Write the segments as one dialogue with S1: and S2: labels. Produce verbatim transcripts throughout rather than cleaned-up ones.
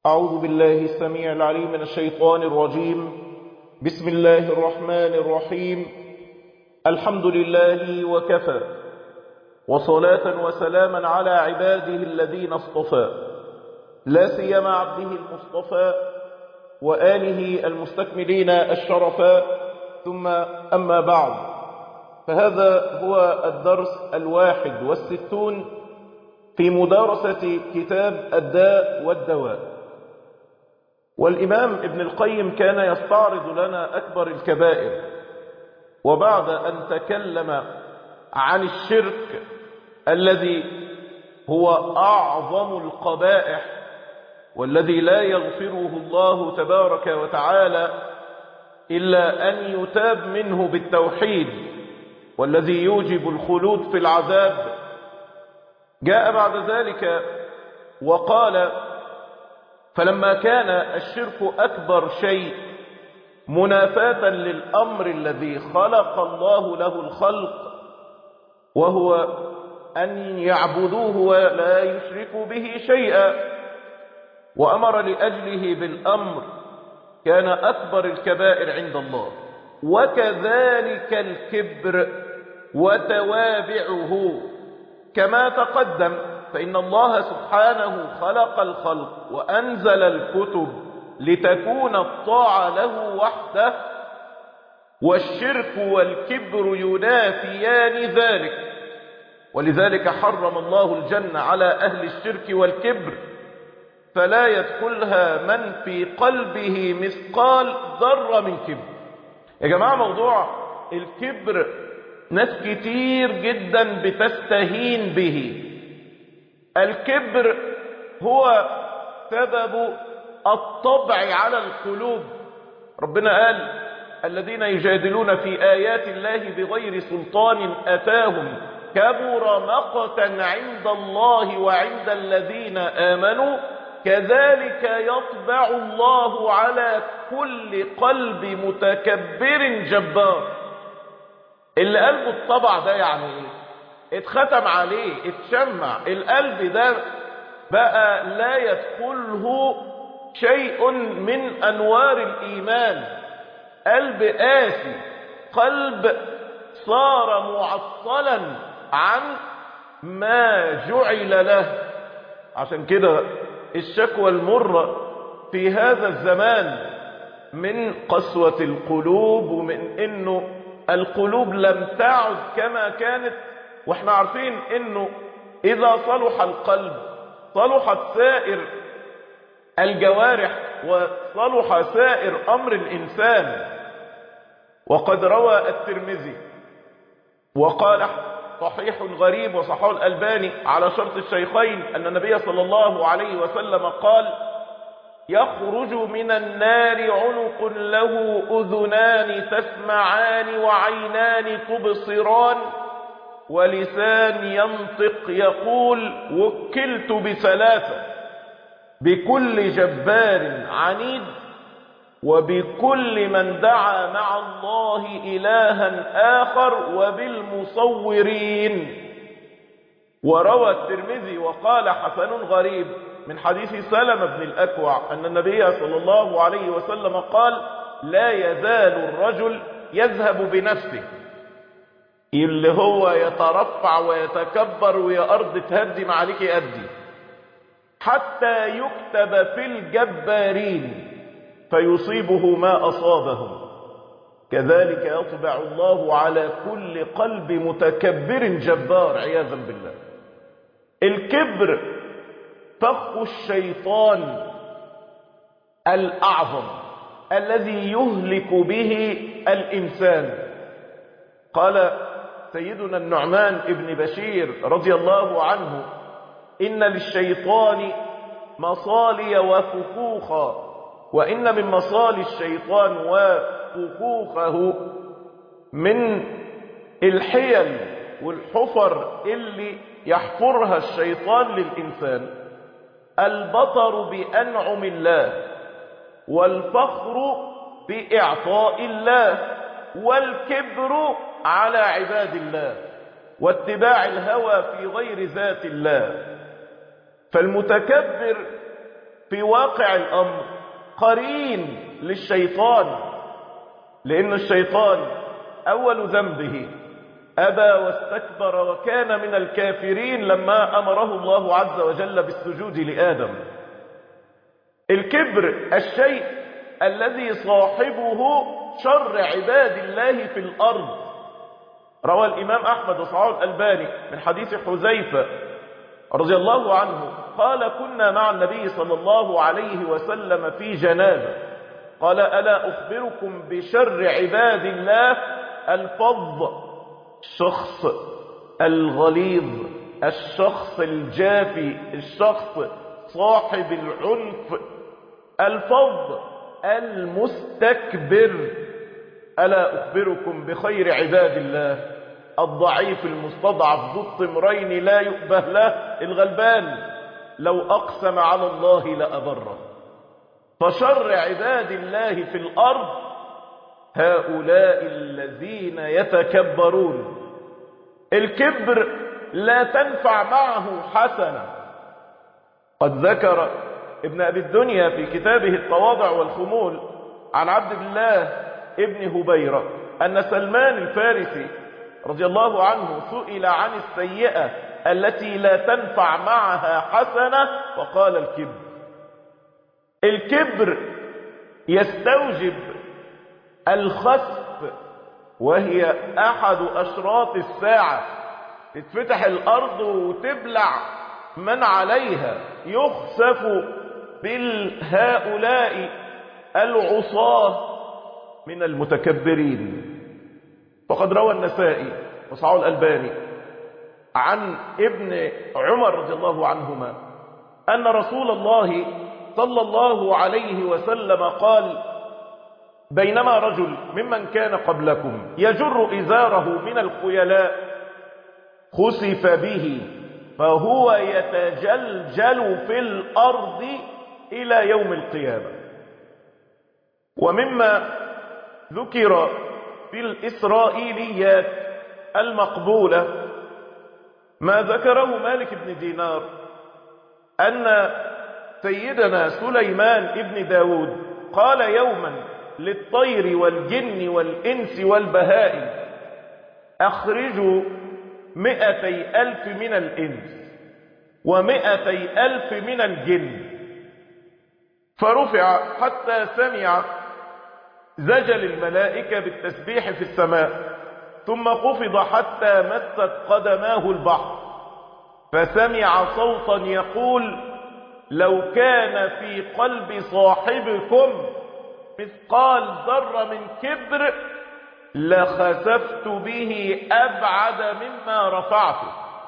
S1: أعوذ بالله السميع العليم من الشيطان الرجيم. بسم الله الرحمن الرحيم. الحمد لله وكفى، وصلاة وسلاما على عباده الذين اصطفى، لا سيما عبده المصطفى وآله المستكملين الشرفا، ثم أما بعد، فهذا هو الدرس الواحد والستون في مدارسة كتاب الداء والدواء. والإمام ابن القيم كان يستعرض لنا أكبر الكبائر، وبعد أن تكلم عن الشرك الذي هو أعظم القبائح والذي لا يغفره الله تبارك وتعالى إلا أن يتاب منه بالتوحيد، والذي يوجب الخلود في العذاب، جاء بعد ذلك وقال: فلما كان الشرك أكبر شيء منافاة للأمر الذي خلق الله له الخلق، وهو أن يعبدوه ولا يشركوا به شيئا، وأمر لأجله بالأمر، كان أكبر الكبائر عند الله. وكذلك الكبر وتوابعه كما تقدم، فإن الله سبحانه خلق الخلق وأنزل الكتب لتكون الطاعة له وحده، والشرك والكبر ينافيان ذلك، ولذلك حرم الله الجنة على أهل الشرك والكبر، فلا يدخلها من في قلبه مثقال ذرة من كبر. يا جماعة، موضوع الكبر ناس كتير جدا بتستهين به. الكبر هو سبب الطبع على القلوب. ربنا قال: الذين يجادلون في آيات الله بغير سلطان أتاهم كبر مقتا عند الله وعند الذين آمنوا كذلك يطبع الله على كل قلب متكبر جبار. اللي قلبه الطبع ده يعني ايه؟ اتختم عليه، اتشمع القلب ده، بقى لا يدخله شيء من أنوار الإيمان. قلب قاسي، قلب صار معطلا عن ما جعل له. عشان كده الشكوى المرة في هذا الزمان من قسوة القلوب، ومن انه القلوب لم تعد كما كانت. واحنا عارفين انه اذا صلح القلب صلحت سائر الجوارح وصلح سائر امر الانسان. وقد روى الترمذي وقال صحيح غريب وصححه الألباني على شرط الشيخين أن النبي صلى الله عليه وسلم قال: يخرج من النار عنق له أذنان تسمعان وعينان تبصران ولسان ينطق يقول وكلت بثلاثة: بكل جبار عنيد، وبكل من دعا مع الله إلها آخر، وبالمصورين. وروى الترمذي وقال حسن غريب من حديث سلمة بن الأكوع أن النبي صلى الله عليه وسلم قال: لا يزال الرجل يذهب بنفسه، اللي هو يترفع ويتكبر ويا أرض تهدم عليك أدي، حتى يكتب في الجبارين فيصيبه ما أصابهم، كذلك يطبع الله على كل قلب متكبر جبار عياذا بالله. الكبر فخ الشيطان الأعظم الذي يهلك به الإنسان. قال سيدنا النعمان ابن بشير رضي الله عنه: إن للشيطان مصالي وفخوخا، وإن من مصالي الشيطان وفخوخه من الحيل والحفر اللي يحفرها الشيطان للإنسان البطر بأنعم الله، والفخر بإعطاء الله، والكبر على عباد الله، واتباع الهوى في غير ذات الله. فالمتكبر في واقع الأمر قرين للشيطان، لأن الشيطان أول ذنبه أبى واستكبر وكان من الكافرين لما أمره الله عز وجل بالسجود لآدم. الكبر الشيء الذي صاحبه شر عباد الله في الأرض. روى الإمام أحمد وصححه الألباني من حديث حذيفة رضي الله عنه قال: كنا مع النبي صلى الله عليه وسلم في جنازة، قال: ألا أخبركم بشر عباد الله؟ الفظ، الشخص الغليظ، الشخص الجافي، الشخص صاحب العنف، الفظ المستكبر. ألا أخبركم بخير عباد الله؟ الضعيف المستضعف ذو الطمرين لا يؤبه له، الغلبان لو أقسم على الله لأبره. فشر عباد الله في الأرض هؤلاء الذين يتكبرون. الكبر لا تنفع معه حسنة. قد ذكر ابن أبي الدنيا في كتابه التواضع والخمول عن عبد الله ابن هبيرة أن سلمان الفارسي رضي الله عنه سئل عن السيئة التي لا تنفع معها حسنة فقال: الكبر. الكبر يستوجب الخسف، وهي أحد أشراط الساعة. تتفتح الأرض وتبلع من عليها، يخسف بالهؤلاء العصاة من المتكبرين. فقد روى النسائي وصححه الألباني عن ابن عمر رضي الله عنهما أن رسول الله صلى الله عليه وسلم قال: بينما رجل ممن كان قبلكم يجر إزاره من الخيلاء خسف به فهو يتجلجل في الأرض إلى يوم القيامة. ومما ذكر في الإسرائيليات المقبولة ما ذكره مالك بن دينار أن سيدنا سليمان ابن داود قال يوما للطير والجن والإنس والبهائم: أخرجوا مئتي ألف من الإنس ومئتي ألف من الجن. فرفع حتى سمع زجل الملائكة بالتسبيح في السماء، ثم خفض حتى مست قدماه البحر، فسمع صوتا يقول: لو كان في قلب صاحبكم مثقال ذرة من كبر لخسفت به أبعد مما رفعته.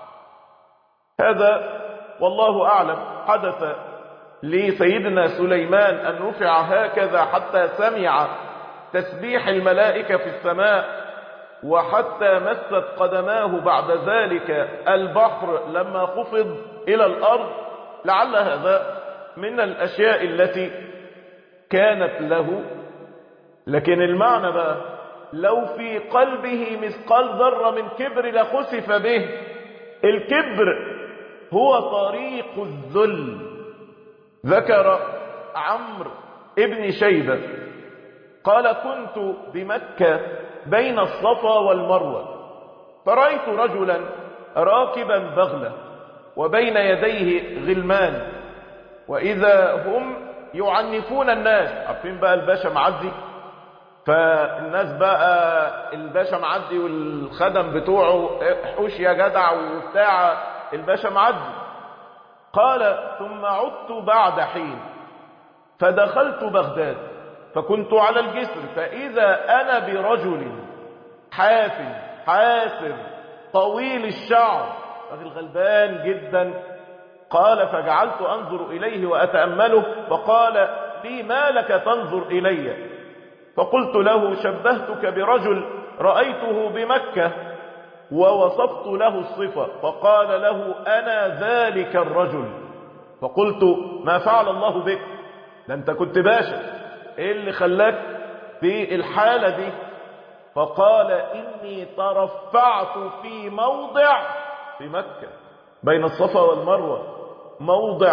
S1: هذا والله أعلم حدث لسيدنا سليمان أن رفع هكذا حتى سمع تسبيح الملائكة في السماء، وحتى مست قدماه بعد ذلك البحر لما خفض إلى الأرض. لعل هذا من الأشياء التي كانت له. لكن المعنى بقى: لو في قلبه مثقال ذرة من كبر لخسف به. الكبر هو طريق الذل. ذكر عمرو ابن شيبة قال: كنت بمكة بين الصفا والمروة، فرأيت رجلا راكبا بغلة وبين يديه غلمان، وإذا هم يعنفون الناس. عارفين بقى الباشا معدي، فالناس بقى الباشا معدي والخدم بتوعه: حوش يا جدع وبتاع الباشا معدي. قال: ثم عدت بعد حين فدخلت بغداد، فكنت على الجسر، فإذا أنا برجل حافل حاسر طويل الشعر، رجل غلبان جدا. قال: فجعلت أنظر إليه وأتأمله، فقال لي: ما لك تنظر إلي؟ فقلت له: شبهتك برجل رأيته بمكة، ووصفت له الصفة. فقال له: أنا ذلك الرجل. فقلت: ما فعل الله بك؟ ده أنت كنت باشا، إيه اللي خلاك في الحالة دي؟ فقال: إني ترفعت في موضع في مكة بين الصفا والمروة، موضع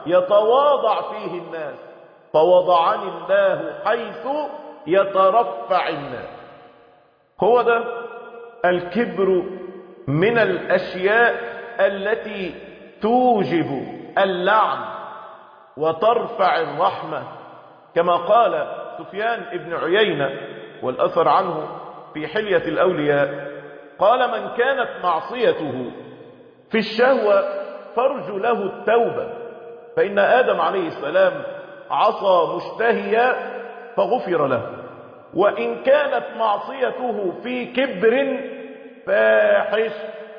S1: يتواضع فيه الناس، فوضعني الله حيث يترفع الناس. هو ده الكبر، من الأشياء التي توجب اللعن وترفع الرحمة، كما قال سفيان ابن عيينة والأثر عنه في حلية الأولياء، قال: من كانت معصيته في الشهوة فارجو له التوبة، فإن آدم عليه السلام عصى مشتهيا فغفر له، وإن كانت معصيته في كبر فاحش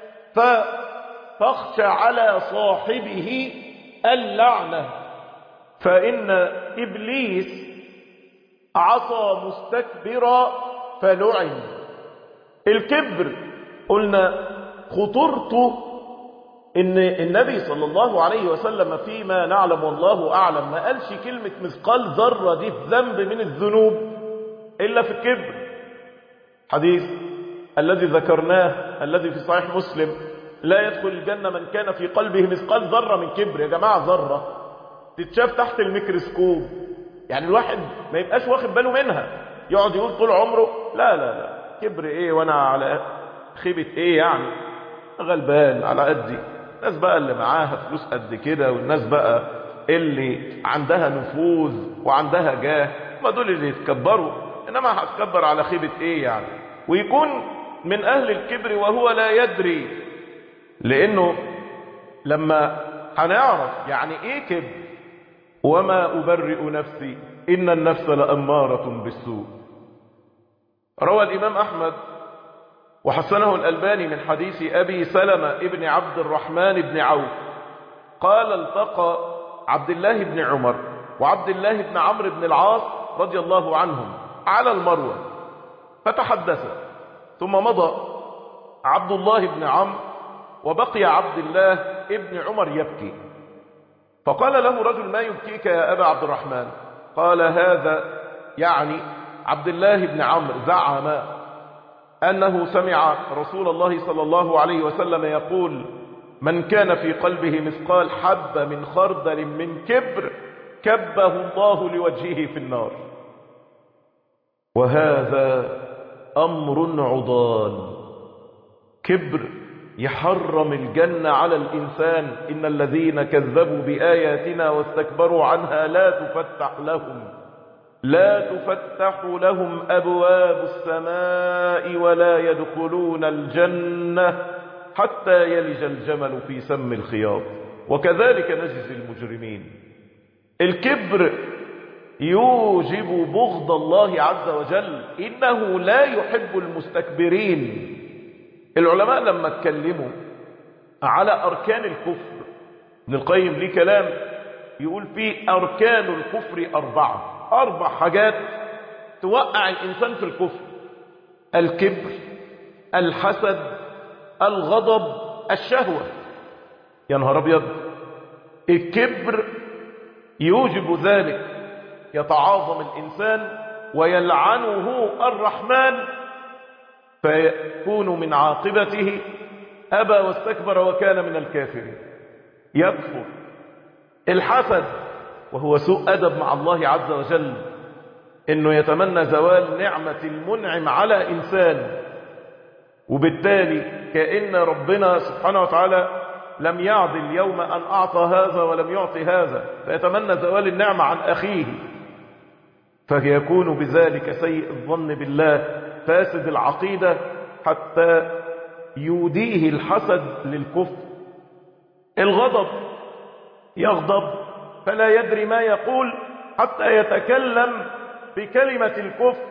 S1: فتخشى على صاحبه اللعنة، فإن إبليس عصى مستكبرا فلعن. الكبر قلنا خطورته إن النبي صلى الله عليه وسلم فيما نعلم والله أعلم ما قالش كلمة مثقال ذرة دي ذنب من الذنوب إلا في الكبر. حديث الذي ذكرناه الذي في صحيح مسلم: لا يدخل الجنة من كان في قلبه مثقال ذرة من كبر. يا جماعة ذرة تتشاف تحت الميكروسكوب، يعني الواحد ما يبقاش واخد باله منها، يقعد يقول طول عمره لا لا لا كبر ايه وانا على خيبة ايه، يعني غلبان على قدي. الناس بقى اللي معاها فلوس قد كده، والناس بقى اللي عندها نفوذ وعندها جاه، ما دول اللي يتكبروا، انما هتكبر على خيبة ايه يعني؟ ويكون من اهل الكبر وهو لا يدري، لانه لما هنعرف يعني ايه كبر: وما أبرئ نفسي إن النفس لأمارة بالسوء. روى الإمام أحمد وحسنه الألباني من حديث أبي سلمة ابن عبد الرحمن بن عوف قال: التقى عبد الله بن عمر وعبد الله بن عمرو بن العاص رضي الله عنهم على المروة فتحدثا، ثم مضى عبد الله بن عمرو وبقي عبد الله ابن عمر يبكي، فقال له رجل: ما يبكيك يا أبا عبد الرحمن؟ قال: هذا يعني عبد الله بن عمرو زعم أنه سمع رسول الله صلى الله عليه وسلم يقول: من كان في قلبه مثقال حبة من خردل من كبر كبه الله لوجهه في النار. وهذا أمر عضال، كبر يحرم الجنة على الإنسان. إن الذين كذبوا بآياتنا واستكبروا عنها لا تفتح لهم لا تفتح لهم أبواب السماء ولا يدخلون الجنة حتى يلج الجمل في سم الخياط وكذلك نجزي المجرمين. الكبر يوجب بغض الله عز وجل، إنه لا يحب المستكبرين. العلماء لما اتكلموا على أركان الكفر، ابن القيم ليه كلام يقول فيه: أركان الكفر أربعة، أربع حاجات توقع الإنسان في الكفر: الكبر، الحسد، الغضب، الشهوة. يا نهار أبيض! الكبر يوجب ذلك، يتعاظم الإنسان ويلعنه الرحمن فيكون من عاقبته أبى واستكبر وكان من الكافرين، يكفر. الحسد وهو سوء أدب مع الله عز وجل، إنه يتمنى زوال نعمة المنعم على إنسان، وبالتالي كأن ربنا سبحانه وتعالى لم يعدل يوم أن أعطى هذا ولم يعطي هذا، فيتمنى زوال النعمة عن أخيه، فيكون بذلك سيء الظن بالله، فاسد العقيدة، حتى يوديه الحسد للكفر. الغضب، يغضب فلا يدري ما يقول حتى يتكلم بكلمة الكفر.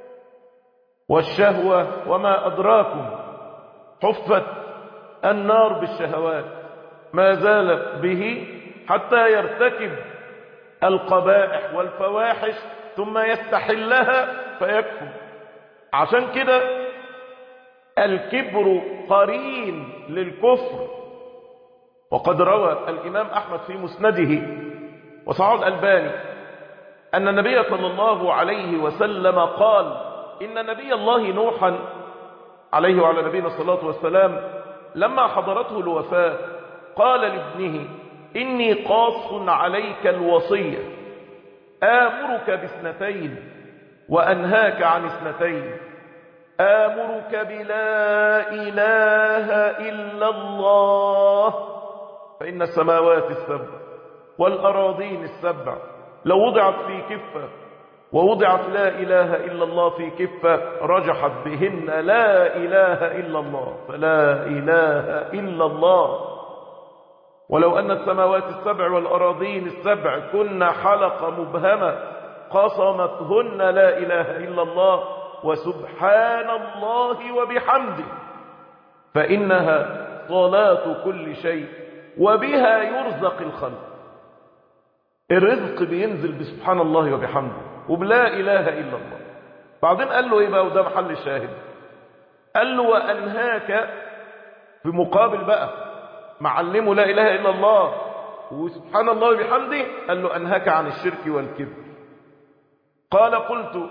S1: والشهوة وما أدراكم، حفت النار بالشهوات، ما زال به حتى يرتكب القبائح والفواحش ثم يستحلها فيكفر. عشان كده الكبر قرين للكفر. وقد روى الإمام أحمد في مسنده وصححه الألباني أن النبي صلى الله عليه وسلم قال: إن نبي الله نوحا عليه وعلى نبينا الصلاة والسلام لما حضرته الوفاة قال لابنه: إني قاص عليك الوصية، آمرك باثنتين وأنهاك عن اثنتين. آمرك بلا إله إلا الله، فإن السماوات السبع والأراضين السبع لو وضعت في كفة ووضعت لا إله إلا الله في كفة رجحت بهن لا إله إلا الله، فلا إله إلا الله. ولو أن السماوات السبع والأراضين السبع كن حلقة مبهمة قصمتهن لا إله إلا الله وسبحان الله وبحمده، فإنها صلاة كل شيء وبها يرزق الخلق. الرزق بينزل بسبحان الله وبحمده وبلا إله إلا الله. بعدين قال له إيه بقى، وده محل الشاهد، قال له وأنهاك في مقابل بقى معلمه لا إله إلا الله وسبحان الله وبحمده، قال له أنهاك عن الشرك والكبر. قال قلت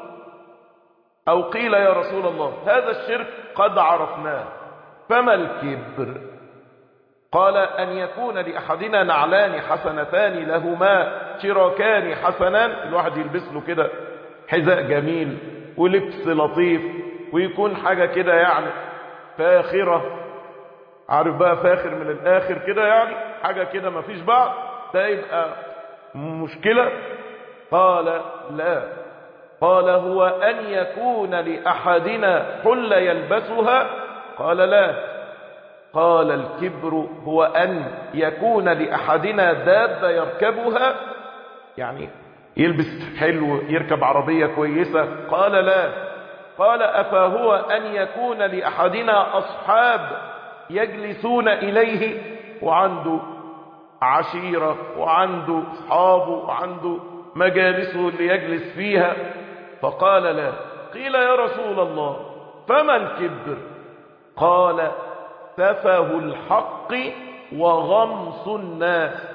S1: أو قيل يا رسول الله هذا الشرك قد عرفناه، فما الكبر؟ قال أن يكون لأحدنا نعلان حسنتان لهما شراكان حسنان، الواحد يلبس له كده حذاء جميل ولبس لطيف ويكون حاجة كده يعني فاخرة، عارف بقى فاخر من الآخر كده، يعني حاجة كده ما فيش بعض، ده يبقى مشكلة؟ قال لا. قال هو أن يكون لأحدنا حلة يلبسها؟ قال لا. قال الكبر هو أن يكون لأحدنا دابة يركبها، يعني يلبس حلو يركب عربية كويسة؟ قال لا. قال أفهو أن يكون لأحدنا أصحاب يجلسون إليه، وعنده عشيرة وعنده أصحابه وعنده مجالسه اللي يجلس فيها؟ فقال لا. قيل يا رسول الله فما الكبر؟ قال سفه الحق وغمص الناس.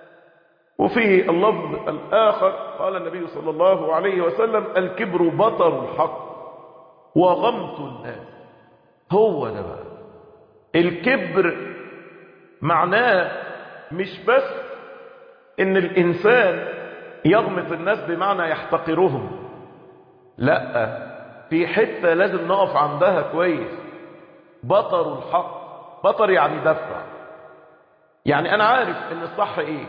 S1: وفي اللفظ الآخر قال النبي صلى الله عليه وسلم الكبر بطر الحق وغمط الناس. هو ده بقى الكبر، معناه مش بس ان الانسان يغمط الناس بمعنى يحتقرهم، لا، في حتة لازم نقف عندها كويس. بطر الحق، بطر يعني دفع، يعني انا عارف ان الصح ايه،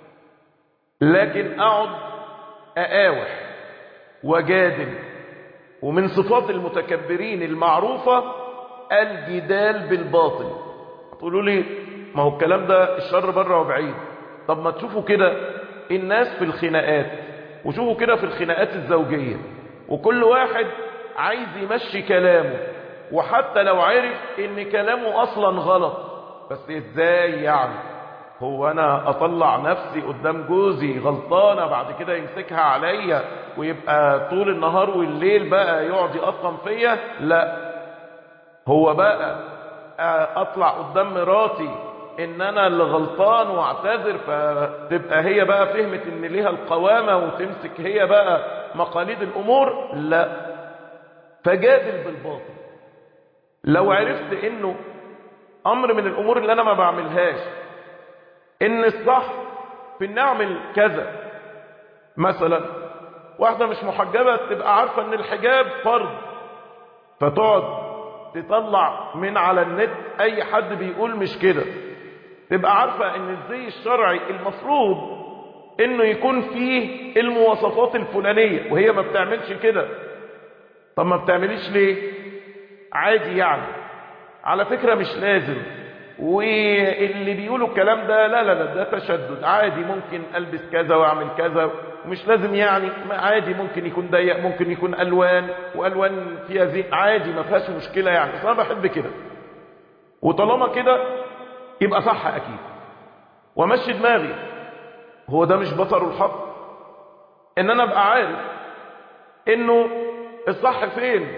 S1: لكن اقعد اقاوح وجادل. ومن صفات المتكبرين المعروفة الجدال بالباطل. تقولوا لي ما هو الكلام ده الشر بره وبعيد. طب ما تشوفوا كده الناس في الخناقات، وشوفوا كده في الخناقات الزوجية، وكل واحد عايز يمشي كلامه، وحتى لو عرف ان كلامه اصلا غلط، بس ازاي يعني؟ هو انا اطلع نفسي قدام جوزي غلطانة بعد كده يمسكها عليا ويبقى طول النهار والليل بقى يقعد يقطم فيا؟ لا، هو بقى اطلع قدام مراتي ان انا اللي غلطان واعتذر، فتبقى هي بقى فهمت ان ليها القوامة وتمسك هي بقى مقاليد الامور؟ لا، فجادل بالباطل. لو عرفت انه امر من الامور اللي انا ما بعملهاش، ان الصح في ان نعمل كذا، مثلا واحدة مش محجبة تبقى عارفة ان الحجاب فرض، فتقعد تطلع من على النت اي حد بيقول مش كده، تبقى عارفة ان الزي الشرعي المفروض انه يكون فيه المواصفات الفلانية وهي ما بتعملش كده. طب ما بتعمليش ليه؟ عادي يعني، على فكرة مش لازم، واللي بيقولوا الكلام ده لا لا لا ده تشدد، عادي ممكن البس كذا واعمل كذا ومش لازم يعني، عادي ممكن يكون ضيق، ممكن يكون الوان والوان فيها زين، عادي ما فيهاش مشكله يعني، بس انا بحب كده، وطالما كده يبقى صح اكيد، وامشي دماغي. هو ده مش بطر الحق؟ ان انا ابقى عارف انه الصح فين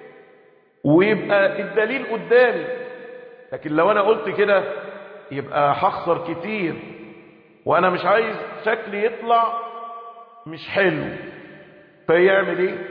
S1: ويبقى الدليل قدامي، لكن لو انا قلت كده يبقى هخسر كتير، وانا مش عايز شكلي يطلع مش حلو. فيعمل ايه؟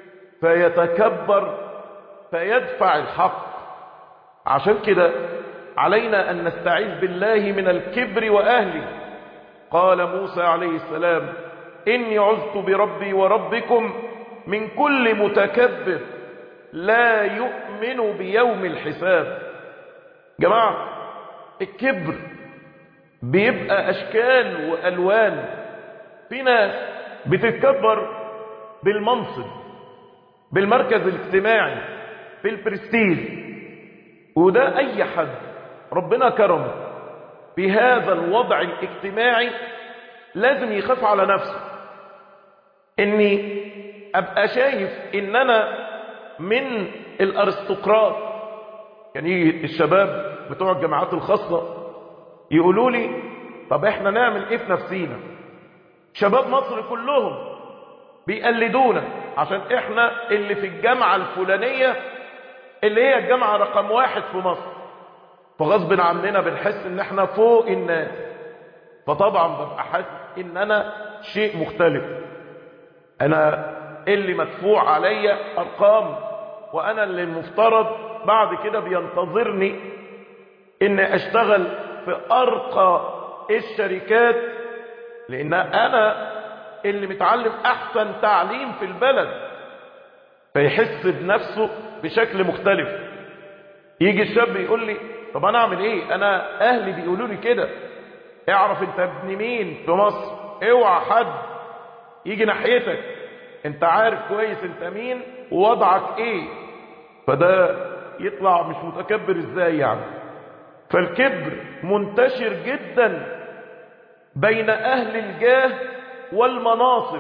S1: فيتكبر فيدفع الحق. عشان كده علينا ان نستعيذ بالله من الكبر واهله. قال موسى عليه السلام: إني عذت بربي وربكم من كل متكبر لا يؤمن بيوم الحساب. جماعة، الكبر بيبقى أشكال وألوان. في ناس بتتكبر بالمنصب، بالمركز الاجتماعي، بالبرستيج، وده أي حد ربنا كرمه بهذا الوضع الاجتماعي لازم يخاف على نفسه. اني ابقى شايف ان انا من الارستقراط. يعني يجي الشباب بتوع الجامعات الخاصة يقولوا لي: طب احنا نعمل ايه في نفسينا؟ شباب مصر كلهم بيقلدونا عشان احنا اللي في الجامعة الفلانية اللي هي الجامعة رقم واحد في مصر، فغصب عننا بنحس ان احنا فوق الناس. فطبعا ببقى حاسس ان انا شيء مختلف، انا اللي مدفوع عليا ارقام، وانا اللي المفترض بعد كده بينتظرني ان اشتغل في ارقى الشركات، لان انا اللي متعلم احسن تعليم في البلد. فيحس بنفسه بشكل مختلف. يجي الشاب يقول لي: طب انا اعمل ايه؟ انا اهلي بيقولوا لي كده. اعرف انت ابن مين في مصر، اوعى حد يجي ناحيتك، انت عارف كويس انت مين ووضعك ايه. فده يطلع مش متكبر ازاي يعني؟ فالكبر منتشر جدا بين اهل الجاه والمناصب.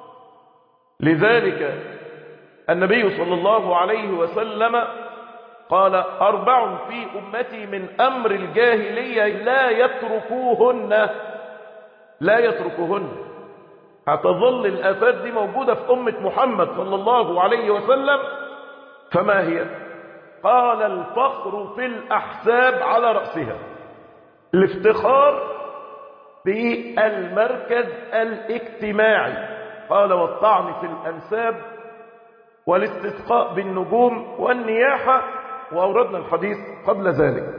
S1: لذلك النبي صلى الله عليه وسلم قال: أربع في أمتي من أمر الجاهلية لا يتركوهن لا يتركوهن هتظل الآفات دي موجودة في أمة محمد صلى الله عليه وسلم. فما هي؟ قال: الفخر في الأحساب على رأسها، الافتخار بالمركز الاجتماعي. قال: والطعن في الأنساب، والاستسقاء بالنجوم، والنياحة، وأوردنا الحديث قبل ذلك.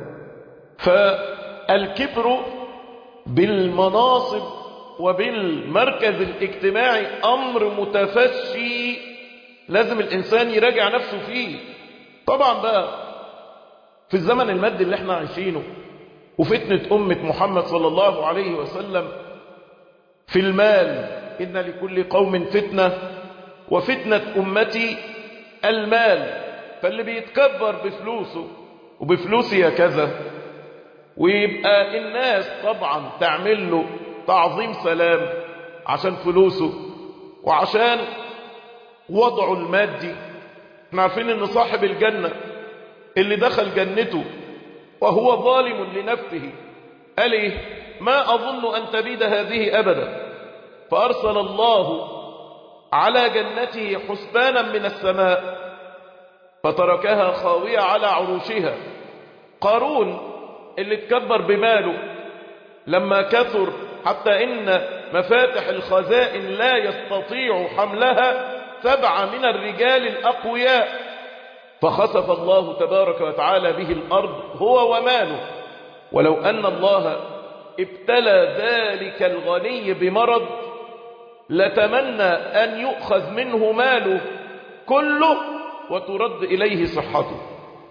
S1: فالكبر بالمناصب وبالمركز الاجتماعي أمر متفشي لازم الإنسان يراجع نفسه فيه. طبعا بقى في الزمن المادي اللي احنا عايشينه وفتنة أمة محمد صلى الله عليه وسلم في المال، إن لكل قوم فتنة وفتنة أمتي المال. فاللي بيتكبر بفلوسه وبفلوسي يا كذا، ويبقى الناس طبعا تعمل له تعظيم سلام عشان فلوسه وعشان وضعه المادي. احنا عارفين ان صاحب الجنة اللي دخل جنته وهو ظالم لنفسه قال ايه؟ ما اظن ان تبيد هذه ابدا، فارسل الله على جنته حسبانا من السماء فتركها خاوية على عروشها. قارون اللي اتكبر بماله لما كثر حتى ان مفاتح الخزائن لا يستطيع حملها سبعة من الرجال الأقوياء، فخسف الله تبارك وتعالى به الأرض هو وماله. ولو أن الله ابتلى ذلك الغني بمرض لتمنى أن يؤخذ منه ماله كله وترد إليه صحته.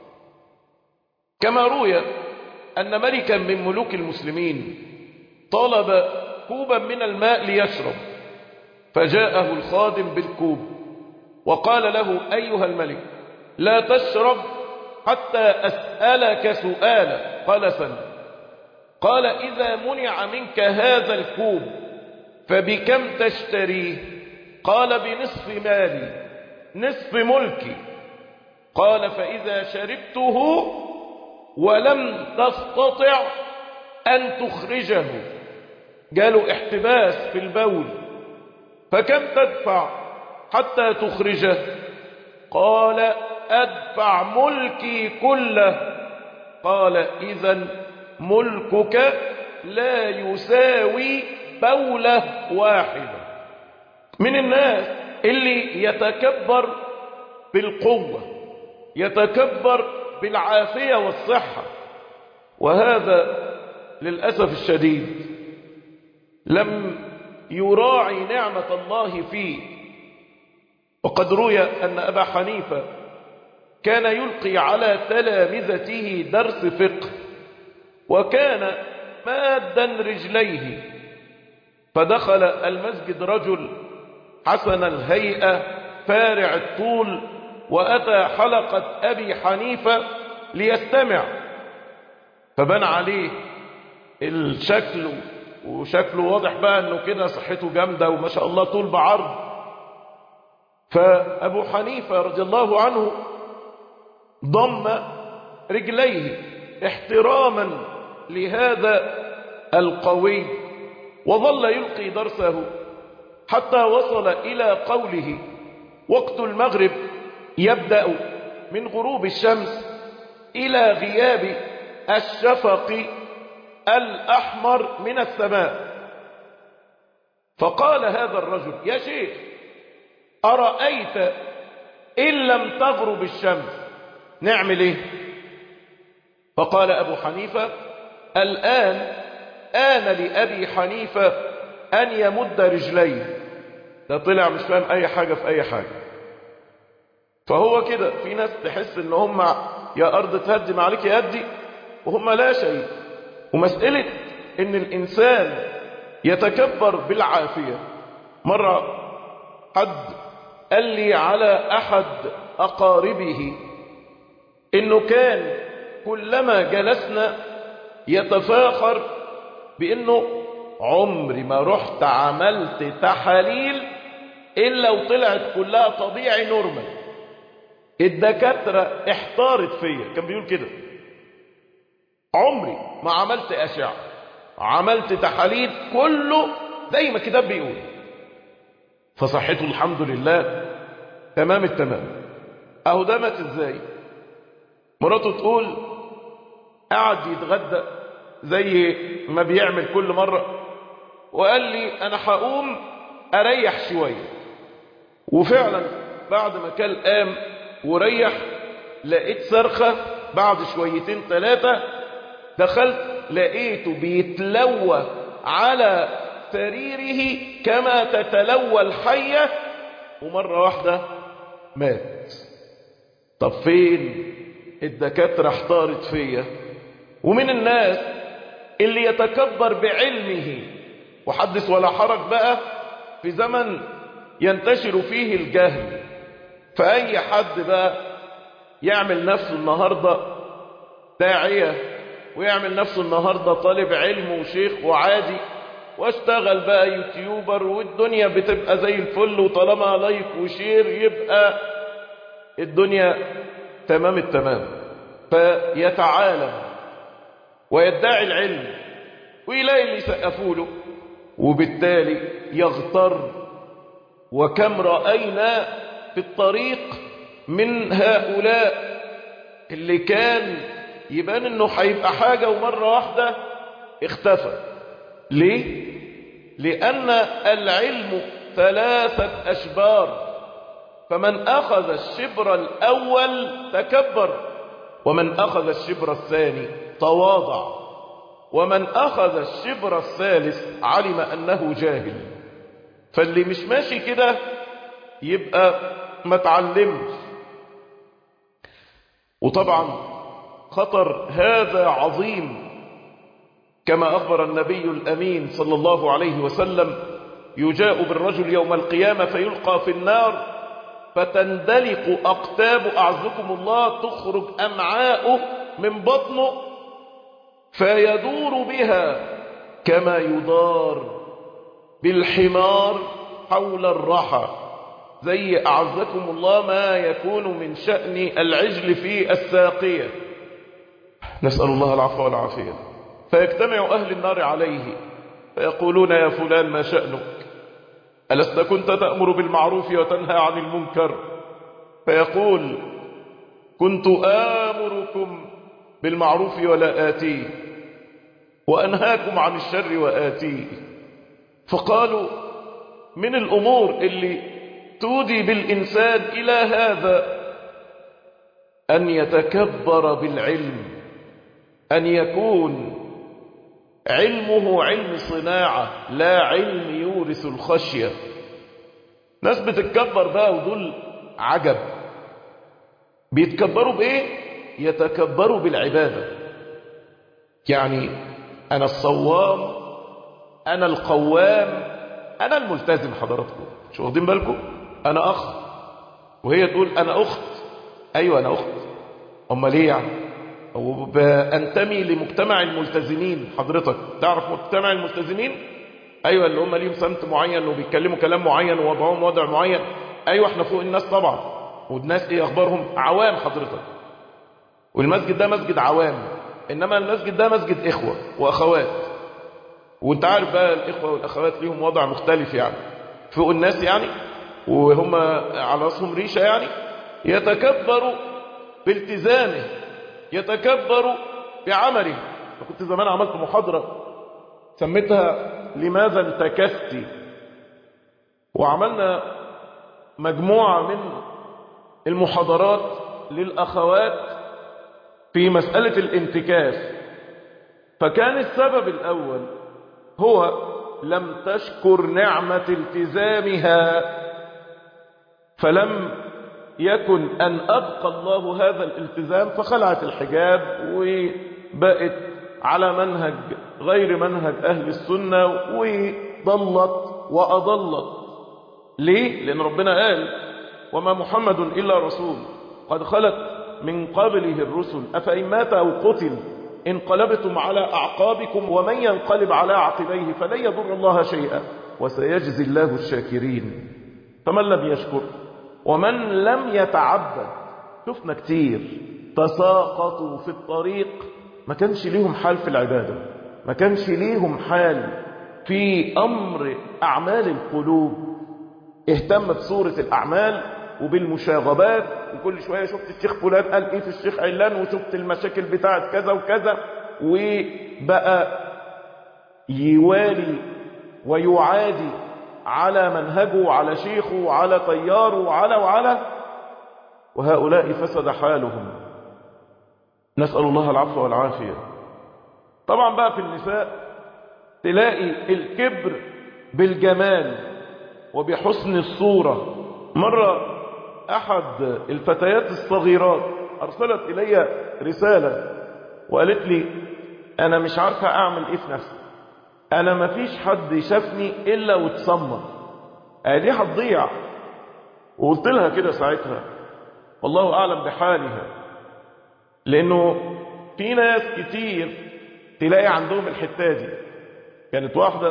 S1: كما روي أن ملكا من ملوك المسلمين طلب كوبا من الماء ليشرب، فجاءه الخادم بالكوب وقال له: أيها الملك، لا تشرب حتى أسألك سؤالا. قال: سل. قال: إذا منع منك هذا الكوب فبكم تشتريه؟ قال: بنصف مالي، نصف ملكي. قال: فإذا شربته ولم تستطع أن تخرجه، قالوا احتباس في البول، فكم تدفع حتى تخرجه؟ قال: أدفع ملكي كله. قال: إذن ملكك لا يساوي بولة واحدة. من الناس اللي يتكبر بالقوة، يتكبر بالعافية والصحة، وهذا للأسف الشديد لم يراعي نعمة الله فيه. وقد روي أن أبا حنيفة كان يلقي على تلامذته درس فقه، وكان مادا رجليه، فدخل المسجد رجل حسن الهيئة فارع الطول، وأتى حلقة أبي حنيفة ليستمع، فبان عليه الشكل، وشكله واضح بقى أنه كده صحته جامدة وما شاء الله طول بعرض. فأبو حنيفة رضي الله عنه ضم رجليه احتراما لهذا القوي، وظل يلقي درسه حتى وصل إلى قوله: وقت المغرب يبدأ من غروب الشمس إلى غياب الشفق الأحمر من السماء. فقال هذا الرجل: يا شيخ، أرأيت إن لم تغرب الشمس نعمل إيه؟ فقال أبو حنيفة: الآن آن لأبي حنيفة أن يمد رجليه. ده طلع مش فاهم أي حاجة في أي حاجة. فهو كده، في ناس تحس إن هم يا أرض تهدم عليك يا أدي، وهم لا شيء. ومسألة إن الإنسان يتكبر بالعافية. مرة حد قال لي على أحد أقاربه إنه كان كلما جلسنا يتفاخر بإنه عمري ما رحت عملت تحاليل إلا وطلعت كلها طبيعي نورمال. الدكاترة احتارت فيا، كان بيقول كده: عمري ما عملت أشعة، عملت تحاليل، كله زي ما الكتاب بيقول. فصحته الحمد لله تمام التمام. اهو ده مات ازاي؟ مراته تقول قعد يتغدى زي ما بيعمل كل مرة، وقال لي انا هقوم اريح شوية. وفعلا بعد ما كان قام وريح لقيت صرخة بعد شويتين ثلاثة، دخلت لقيته بيتلوى على سريره كما تتلوى الحية، ومرة واحدة مات. طب فين الدكاترة؟ احتارت فيا. ومن الناس اللي يتكبر بعلمه، وحدث ولا حرج بقى في زمن ينتشر فيه الجهل، فأي حد بقى يعمل نفسه النهاردة داعية، ويعمل نفسه النهاردة طالب علم وشيخ وعادي، واشتغل بقى يوتيوبر، والدنيا بتبقى زي الفل، وطالما لايك وشير يبقى الدنيا تمام التمام. فيتعالم ويدعي العلم ويلاقي اللي يسقفوا له، وبالتالي يغتر. وكم رأينا في الطريق من هؤلاء اللي كان يبان انه هيبقى حاجة ومرة واحدة اختفى. ليه؟ لأن العلم ثلاثة أشبار، فمن أخذ الشبر الأول تكبر، ومن أخذ الشبر الثاني تواضع، ومن أخذ الشبر الثالث علم أنه جاهل. فاللي مش ماشي كده يبقى ما تعلمش. وطبعا خطر هذا عظيم، كما أخبر النبي الأمين صلى الله عليه وسلم: يجاء بالرجل يوم القيامة فيلقى في النار فتندلق أقتاب، أعزكم الله، تخرج أمعاؤه من بطنه، فيدور بها كما يدار بالحمار حول الرحى، زي أعزكم الله ما يكون من شأن العجل في الساقية، نسأل الله العفو والعافية. فيجتمع أهل النار عليه فيقولون: يا فلان ما شأنك؟ ألست كنت تأمر بالمعروف وتنهى عن المنكر؟ فيقول: كنت آمركم بالمعروف ولا آتيه، وأنهاكم عن الشر وآتيه. فقالوا: من الأمور اللي تودي بالإنسان إلى هذا أن يتكبر بالعلم، أن يكون علمه علم صناعة لا علم يورث الخشية. ناس بتتكبر بقى ودول عجب. بيتكبروا بإيه؟ يتكبروا بالعبادة. يعني أنا الصوام، أنا القوام، أنا الملتزم. حضراتكم مش واخدين بالكم؟ أنا أخ، وهي تقول أنا أخت. أيوة أنا أخت، أما ليه يعني؟ وبأنتمي لمجتمع الملتزمين. حضرتك تعرف مجتمع الملتزمين؟ أيوة اللي هم ليهم سمت معين وبيتكلموا كلام معين ووضعهم وضع معين. أيوة احنا فوق الناس طبعا. والناس ايه أخبارهم؟ عوام حضرتك. والمسجد ده مسجد عوام، إنما المسجد ده مسجد إخوة وأخوات. وانت عارف بقى الإخوة والأخوات ليهم وضع مختلف يعني. فوق الناس يعني، وهم على راسهم ريشة يعني. يتكبروا بالتزامه، يتكبر بعمله. كنت زمان عملت محاضرة سميتها لماذا انتكست، وعملنا مجموعة من المحاضرات للأخوات في مسألة الانتكاس. فكان السبب الأول هو لم تشكر نعمة التزامها، فلم يكن أن أبقى الله هذا الالتزام فخلعت الحجاب وبقت على منهج غير منهج أهل السنة وضلت وأضلت. ليه؟ لأن ربنا قال وما محمد إلا رسول قد خلت من قبله الرسل أفإن مات أو قتل انقلبتم على أعقابكم ومن ينقلب على عقبيه فلن يضر الله شيئا وسيجزي الله الشاكرين. فمن لم يشكر ومن لم يتعبد، شفنا كتير تساقطوا في الطريق، ما كانش ليهم حال في العبادة، ما كانش ليهم حال في أمر أعمال القلوب. اهتم بصورة الأعمال وبالمشاغبات، وكل شوية شفت الشيخ فلان قال ايه في الشيخ علان، وشفت المشاكل بتاعت كذا وكذا، وبقى يوالي ويعادي على منهجه وعلى شيخه وعلى طياره وعلى وعلى وهؤلاء فسد حالهم. نسأل الله العفو والعافية. طبعا بقى في النساء تلاقي الكبر بالجمال وبحسن الصورة. مرة أحد الفتيات الصغيرات أرسلت إلي رسالة وقالت لي أنا مش عارفة أعمل إيه في نفسي، أنا ما فيش حد شافني إلا وتصمم، دي هتضيع. وقلت لها كده ساعتها والله أعلم بحالها، لأنه في ناس كتير تلاقي عندهم الحتة دي. كانت واحدة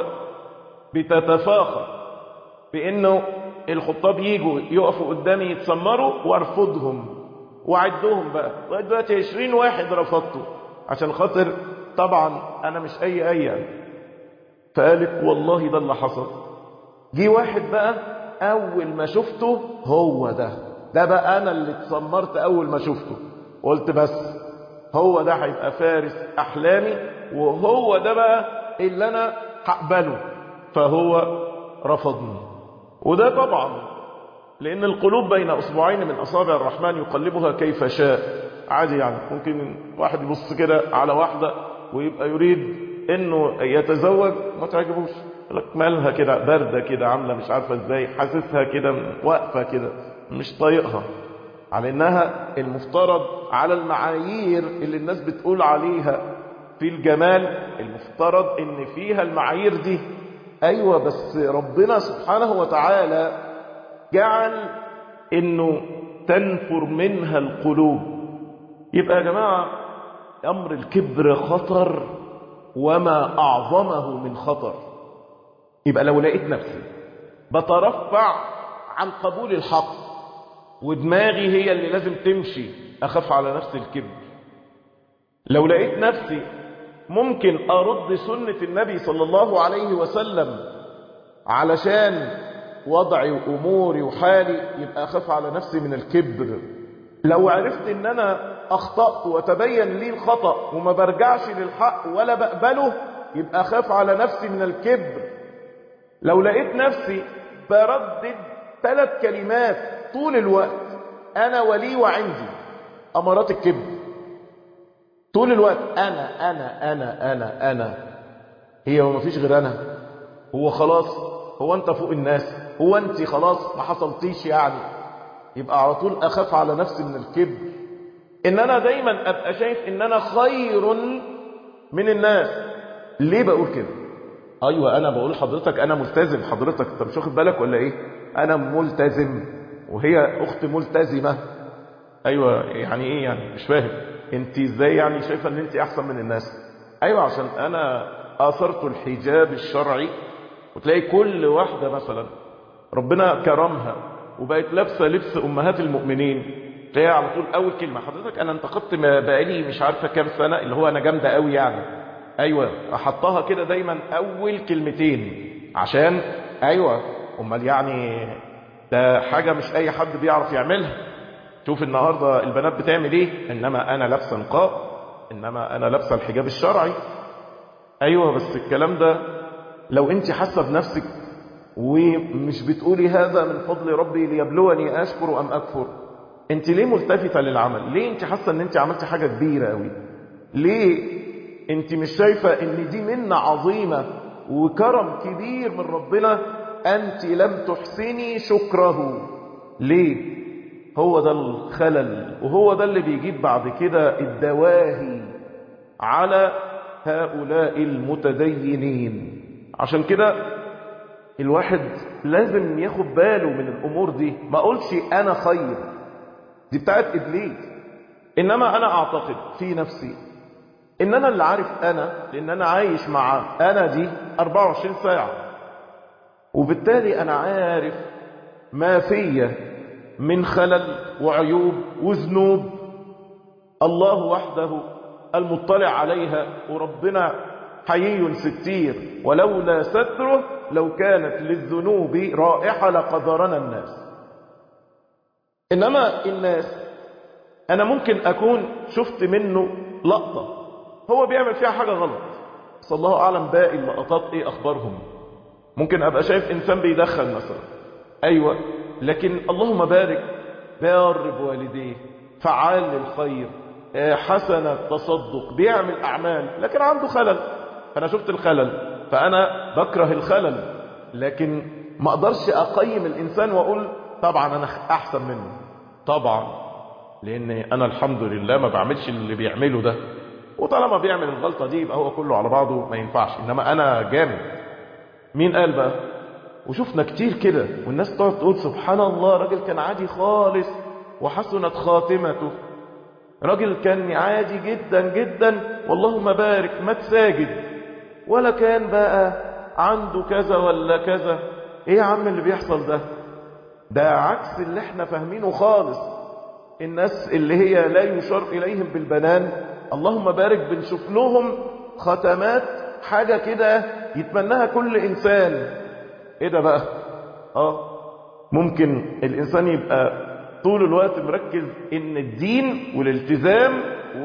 S1: بتتفاخر بأنه الخطاب يجوا يقفوا قدامي يتسمروا وارفضهم وعدهم بقى، لغايه دلوقتي عشرين واحد رفضته عشان خاطر طبعا أنا مش أي أي. فقالت والله ده اللي حصل. جي واحد بقى أول ما شفته هو ده ده بقى أنا اللي اتسمرت أول ما شفته، قلت بس هو ده هيبقى فارس أحلامي، وهو ده بقى اللي أنا هقبله. فهو رفضني. وده طبعا لأن القلوب بين أصبعين من أصابع الرحمن يقلبها كيف شاء. عادي يعني ممكن واحد يبص كده على واحدة ويبقى يريد انه يتزوج ما تعجبوش، لك مالها كده باردة كده عاملة مش عارفة ازاي، حاسسها كده واقفة كده مش طايقها، على انها المفترض على المعايير اللي الناس بتقول عليها في الجمال، المفترض ان فيها المعايير دي. ايوة بس ربنا سبحانه وتعالى جعل انه تنفر منها القلوب. يبقى يا جماعة امر الكبر خطر وما أعظمه من خطر. يبقى لو لقيت نفسي بترفع عن قبول الحق ودماغي هي اللي لازم تمشي، أخاف على نفسي الكبر. لو لقيت نفسي ممكن أرد سنة النبي صلى الله عليه وسلم علشان وضعي وأموري وحالي، يبقى أخاف على نفسي من الكبر. لو عرفت ان انا اخطأت وتبين لي الخطأ وما برجعش للحق ولا بقبله، يبقى خاف على نفسي من الكبر. لو لقيت نفسي بردد ثلاث كلمات طول الوقت انا ولي وعندي، امارات الكبر طول الوقت، انا انا انا انا انا هي وما فيش غير أنا، هو خلاص، هو أنت فوق الناس، هو أنت خلاص ما حصلتيش يعني. يبقى على طول أخاف على نفسي من الكبر، إن أنا دايما أبقى شايف إن أنا خير من الناس. ليه بقول كده؟ أيوة أنا بقول حضرتك أنا ملتزم، حضرتك أنت مش واخد بالك ولا إيه؟ أنا ملتزم وهي أخت ملتزمة. أيوة يعني إيه يعني؟ مش فاهم أنت إزاي يعني شايفة أن أنت أحسن من الناس؟ أيوة عشان أنا آثرت الحجاب الشرعي، وتلاقي كل واحدة مثلا ربنا كرمها وبقت لابسة لبس أمهات المؤمنين، تلاقيها على طول أول كلمة حضرتك أنا انتقدت بقالي مش عارفة كام سنة اللي هو أنا جامدة قوي يعني. أيوة أحطها كده دايما أول كلمتين، عشان أيوة أمال يعني ده حاجة مش أي حد بيعرف يعملها. شوف النهاردة البنات بتعمل إيه، إنما أنا لابسة نقاب، إنما أنا لابسة الحجاب الشرعي. أيوة بس الكلام ده لو أنت حاسة بنفسك ومش بتقولي هذا من فضل ربي ليبلوني أشكر أم أكفر، أنت ليه ملتفتة للعمل؟ ليه أنت حاسة أن أنت عملت حاجة كبيرة قوي؟ ليه أنت مش شايفة أن دي منة عظيمة وكرم كبير من ربنا أنت لم تحسني شكره؟ ليه؟ هو ده الخلل، وهو ده اللي بيجيب بعد كده الدواهي على هؤلاء المتدينين. عشان كده الواحد لازم ياخد باله من الأمور دي. ما أقولش أنا خير، دي بتاعت إبليس، إنما أنا أعتقد في نفسي إن أنا اللي عارف أنا، لأن أنا عايش مع أنا دي أربعة وعشرين ساعة، وبالتالي أنا عارف ما فيا من خلل وعيوب وذنوب الله وحده المطلع عليها، وربنا حيي ستير، ولولا ستره لو كانت للذنوب رائحة لقذرنا الناس. إنما الناس أنا ممكن أكون شفت منه لقطة هو بيعمل فيها حاجة غلط، بس الله أعلم باقي اللقطات إيه أخبارهم. ممكن أبقى شايف إنسان بيدخل مثلا، أيوة، لكن اللهم بارك بار بوالديه، فعال للخير، حسن التصدق، بيعمل أعمال، لكن عنده خلل. فأنا شفت الخلل فأنا بكره الخلل، لكن ما أقدرش أقيم الإنسان وأقول طبعا أنا أحسن منه، طبعا، لأن أنا الحمد لله ما بعملش اللي بيعمله ده، وطالما بيعمل الغلطة دي يبقى هو كله على بعضه ما ينفعش، إنما أنا جامد. مين قال بقى؟ وشفنا كتير كده، والناس تقعد تقول سبحان الله راجل كان عادي خالص وحسنت خاتمته، راجل كان عادي جدا جدا واللهم بارك ما تساجد، ولا كان بقى عنده كذا ولا كذا. ايه يا عم اللي بيحصل ده؟ ده عكس اللي احنا فاهمينه خالص. الناس اللي هي لا يشار اليهم بالبنان اللهم بارك بنشوف لهم ختمات حاجة كده يتمناها كل انسان. ايه ده بقى؟ اه ممكن الانسان يبقى طول الوقت مركز ان الدين والالتزام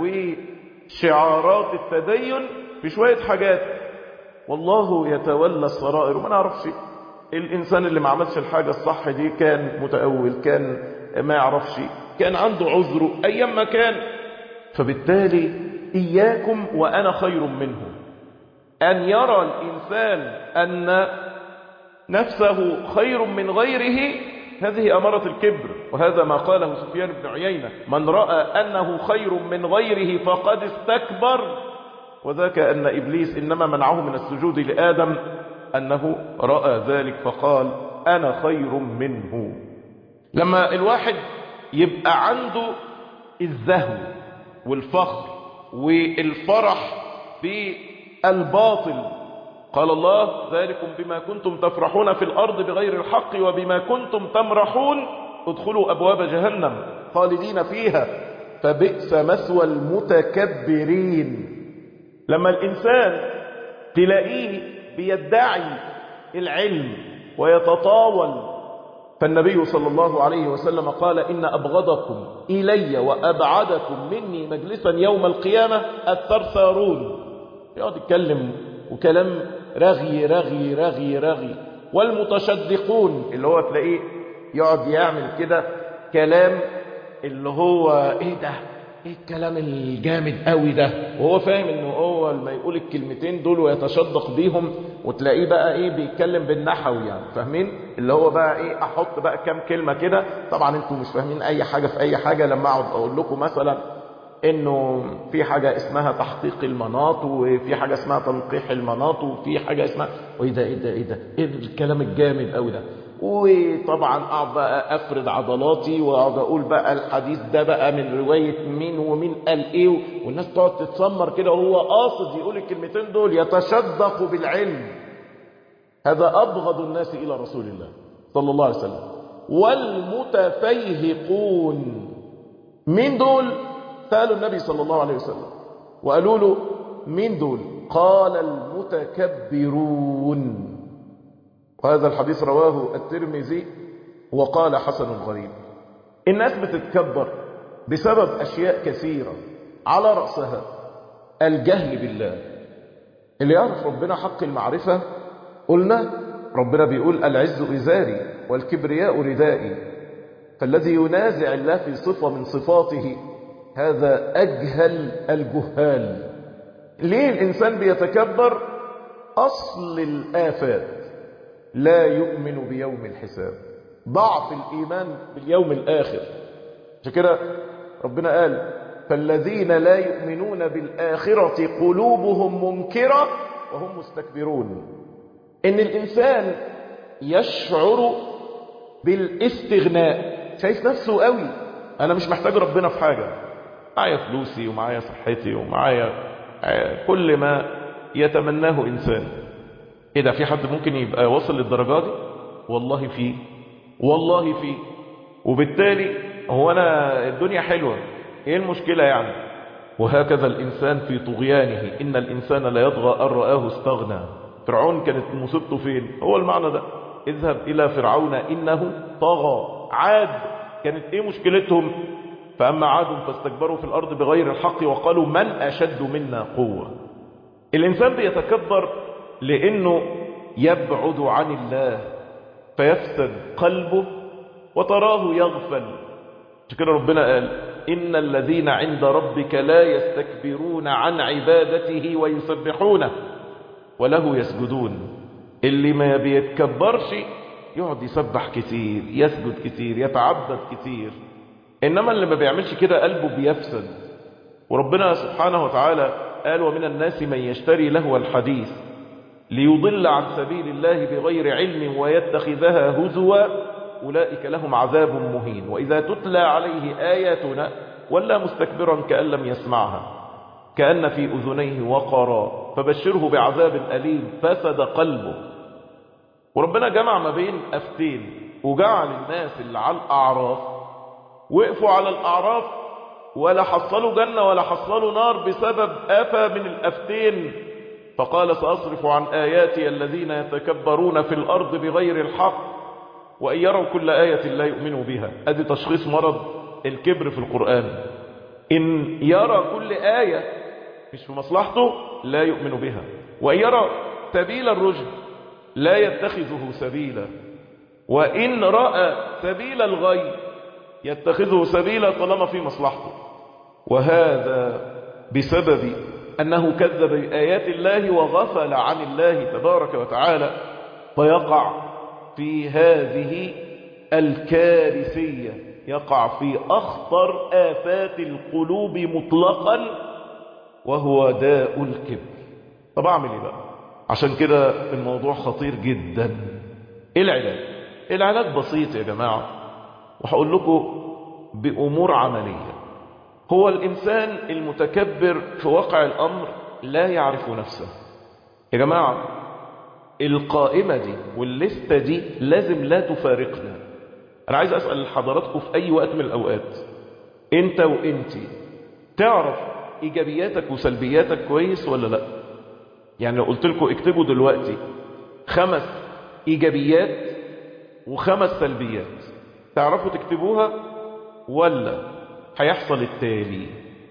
S1: وشعارات التدين في شوية حاجات، والله يتولى السرائر وما نعرفش. الانسان اللي ما عملش الحاجة الصح دي كان متأول، كان ما يعرفش، كان عنده عذره ايام ما كان. فبالتالي اياكم وانا خير منه، ان يرى الانسان ان نفسه خير من غيره، هذه أمارة الكبر. وهذا ما قاله سفيان بن عيينة: من رأى أنه خير من غيره فقد استكبر. وذاك أن إبليس إنما منعه من السجود لآدم أنه رأى ذلك فقال أنا خير منه. لما الواحد يبقى عنده الزهو والفخر والفرح بالباطل، قال الله ذلكم بما كنتم تفرحون في الأرض بغير الحق وبما كنتم تمرحون ادخلوا أبواب جهنم خالدين فيها فبئس مثوى المتكبرين. لما الإنسان تلاقيه بيدعي العلم ويتطاول، فالنبي صلى الله عليه وسلم قال إن أبغضكم إلي وأبعدكم مني مجلسا يوم القيامة الثرثارون. يقعد يتكلم وكلام رغي رغي رغي رغي، والمتشدقون اللي هو تلاقيه يقعد يعمل كده كلام اللي هو ايه ده، ايه الكلام الجامد قوي ده، وهو فاهم انه هو هو لما يقول الكلمتين دول ويتشدق بيهم، وتلاقيه بقى ايه بيتكلم بالنحوي، يعني فاهمين اللي هو بقى ايه، احط بقى كام كلمة كده. طبعا انتوا مش فاهمين اي حاجة في اي حاجة. لما اقعد اقول لكم مثلا انه في حاجة اسمها تحقيق المناط، وفي حاجة اسمها تنقيح المناط، وفي حاجة اسمها وايه ده ايه ده ايه ده ايه الكلام الجامد قوي ده، وطبعا اقعد بقى افرد عضلاتي واقعد اقول بقى الحديث ده بقى من رواية مين ومين قال ايه، والناس تقعد تتسمر كده وهو قاصد يقول الكلمتين دول يتشدق بالعلم. هذا ابغض الناس الى رسول الله صلى الله عليه وسلم. والمتفيهقون، مين دول؟ سألوا النبي صلى الله عليه وسلم وقالوا له مين دول؟ قال المتكبرون. وهذا الحديث رواه الترمذي وقال حسن غريب. الناس بتتكبر بسبب أشياء كثيرة، على رأسها الجهل بالله. اللي يعرف ربنا حق المعرفة، قلنا ربنا بيقول العز إزاري والكبرياء ردائي، فالذي ينازع الله في صفة من صفاته هذا أجهل الجهال. ليه الإنسان بيتكبر؟ أصل الآفات لا يؤمن بيوم الحساب، ضعف الإيمان باليوم الآخر. عشان كده ربنا قال فالذين لا يؤمنون بالآخرة قلوبهم منكرة وهم مستكبرون. إن الإنسان يشعر بالاستغناء، شايف نفسه قوي، أنا مش محتاج ربنا في حاجة، معايا فلوسي ومعايا صحتي ومعايا كل ما يتمناه إنسان. إيه ده، في حد ممكن يبقى وصل للدرجة دي؟ والله فيه، والله فيه. وبالتالي هو أنا الدنيا حلوة، إيه المشكلة يعني؟ وهكذا الإنسان في طغيانه، إن الإنسان لا يطغى أن رآه استغنى. فرعون كانت مصيبته فين؟ هو المعنى ده، اذهب إلى فرعون إنه طغى. عاد كانت إيه مشكلتهم؟ فأما عاد فاستكبروا في الأرض بغير الحق وقالوا من أشد منا قوة. الإنسان بيتكبر لأنه يبعد عن الله فيفسد قلبه وتراه يغفل. عشان كده ربنا قال إن الذين عند ربك لا يستكبرون عن عبادته ويسبحونه وله يسجدون. اللي ما بيتكبرش يقعد يسبح كتير، يسجد كتير، يتعبد كتير. إنما اللي ما بيعملش كده قلبه بيفسد. وربنا سبحانه وتعالى قال ومن الناس من يشتري لهو الحديث ليضل عن سبيل الله بغير علم ويتخذها هزوا أولئك لهم عذاب مهين وإذا تتلى عليه آياتنا ولا مستكبرا كأن لم يسمعها كأن في أذنيه وقرا فبشره بعذاب أليم فسد قلبه. وربنا جمع ما بين أفتين، وجعل الناس اللي على الأعراف وقفوا على الأعراف ولا حصلوا جنة ولا حصلوا نار بسبب آفة من الأفتين، فقال سأصرف عن آياتي الذين يتكبرون في الأرض بغير الحق وإن يروا كل آية لا يؤمنوا بها. أدي تشخيص مرض الكبر في القرآن. إن يرى كل آية مش في مصلحته لا يؤمن بها، وإن يرى سبيل الرشد لا يتخذه سبيلا، وإن رأى سبيل الغي يتخذه سبيلا طالما في مصلحته. وهذا بسبب أنه كذب بآيات الله وغفل عن الله تبارك وتعالى، فيقع في هذه الكارثية، يقع في أخطر آفات القلوب مطلقا وهو داء الكبر. طب أعمل إيه بقى؟ عشان كده الموضوع خطير جدا. إيه العلاج؟ العلاج بسيط يا جماعة، وهقول لكم بأمور عملية. هو الإنسان المتكبر في واقع الأمر لا يعرف نفسه. يا جماعة القائمة دي والليستة دي لازم لا تفارقنا. أنا عايز أسأل حضراتكم في أي وقت من الأوقات، أنت وأنتي تعرف إيجابياتك وسلبياتك كويس ولا لا؟ يعني لو قلت لكم اكتبوا دلوقتي خمس إيجابيات وخمس سلبيات، تعرفوا تكتبوها ولا هيحصل التالي؟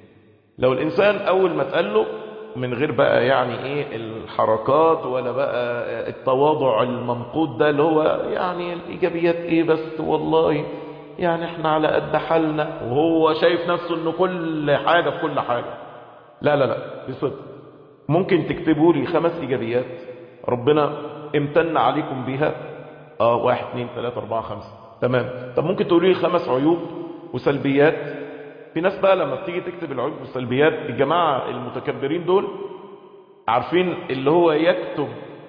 S1: لو الإنسان أول ما تقال له من غير بقى يعني ايه الحركات ولا بقى التواضع المنقود ده اللي هو يعني الايجابيات ايه بس والله يعني احنا على قد حالنا، وهو شايف نفسه انه كل حاجة في كل حاجة. لا لا لا بصدق، ممكن تكتبوا لي خمس إيجابيات ربنا امتن عليكم بها. اه واحد اتنين تلاتة اربعة خمسة تمام. طب ممكن تقولوا لي خمس عيوب وسلبيات. في ناس بقى لما بتيجي تكتب العيوب والسلبيات، الجماعة المتكبرين دول عارفين اللي هو يكتب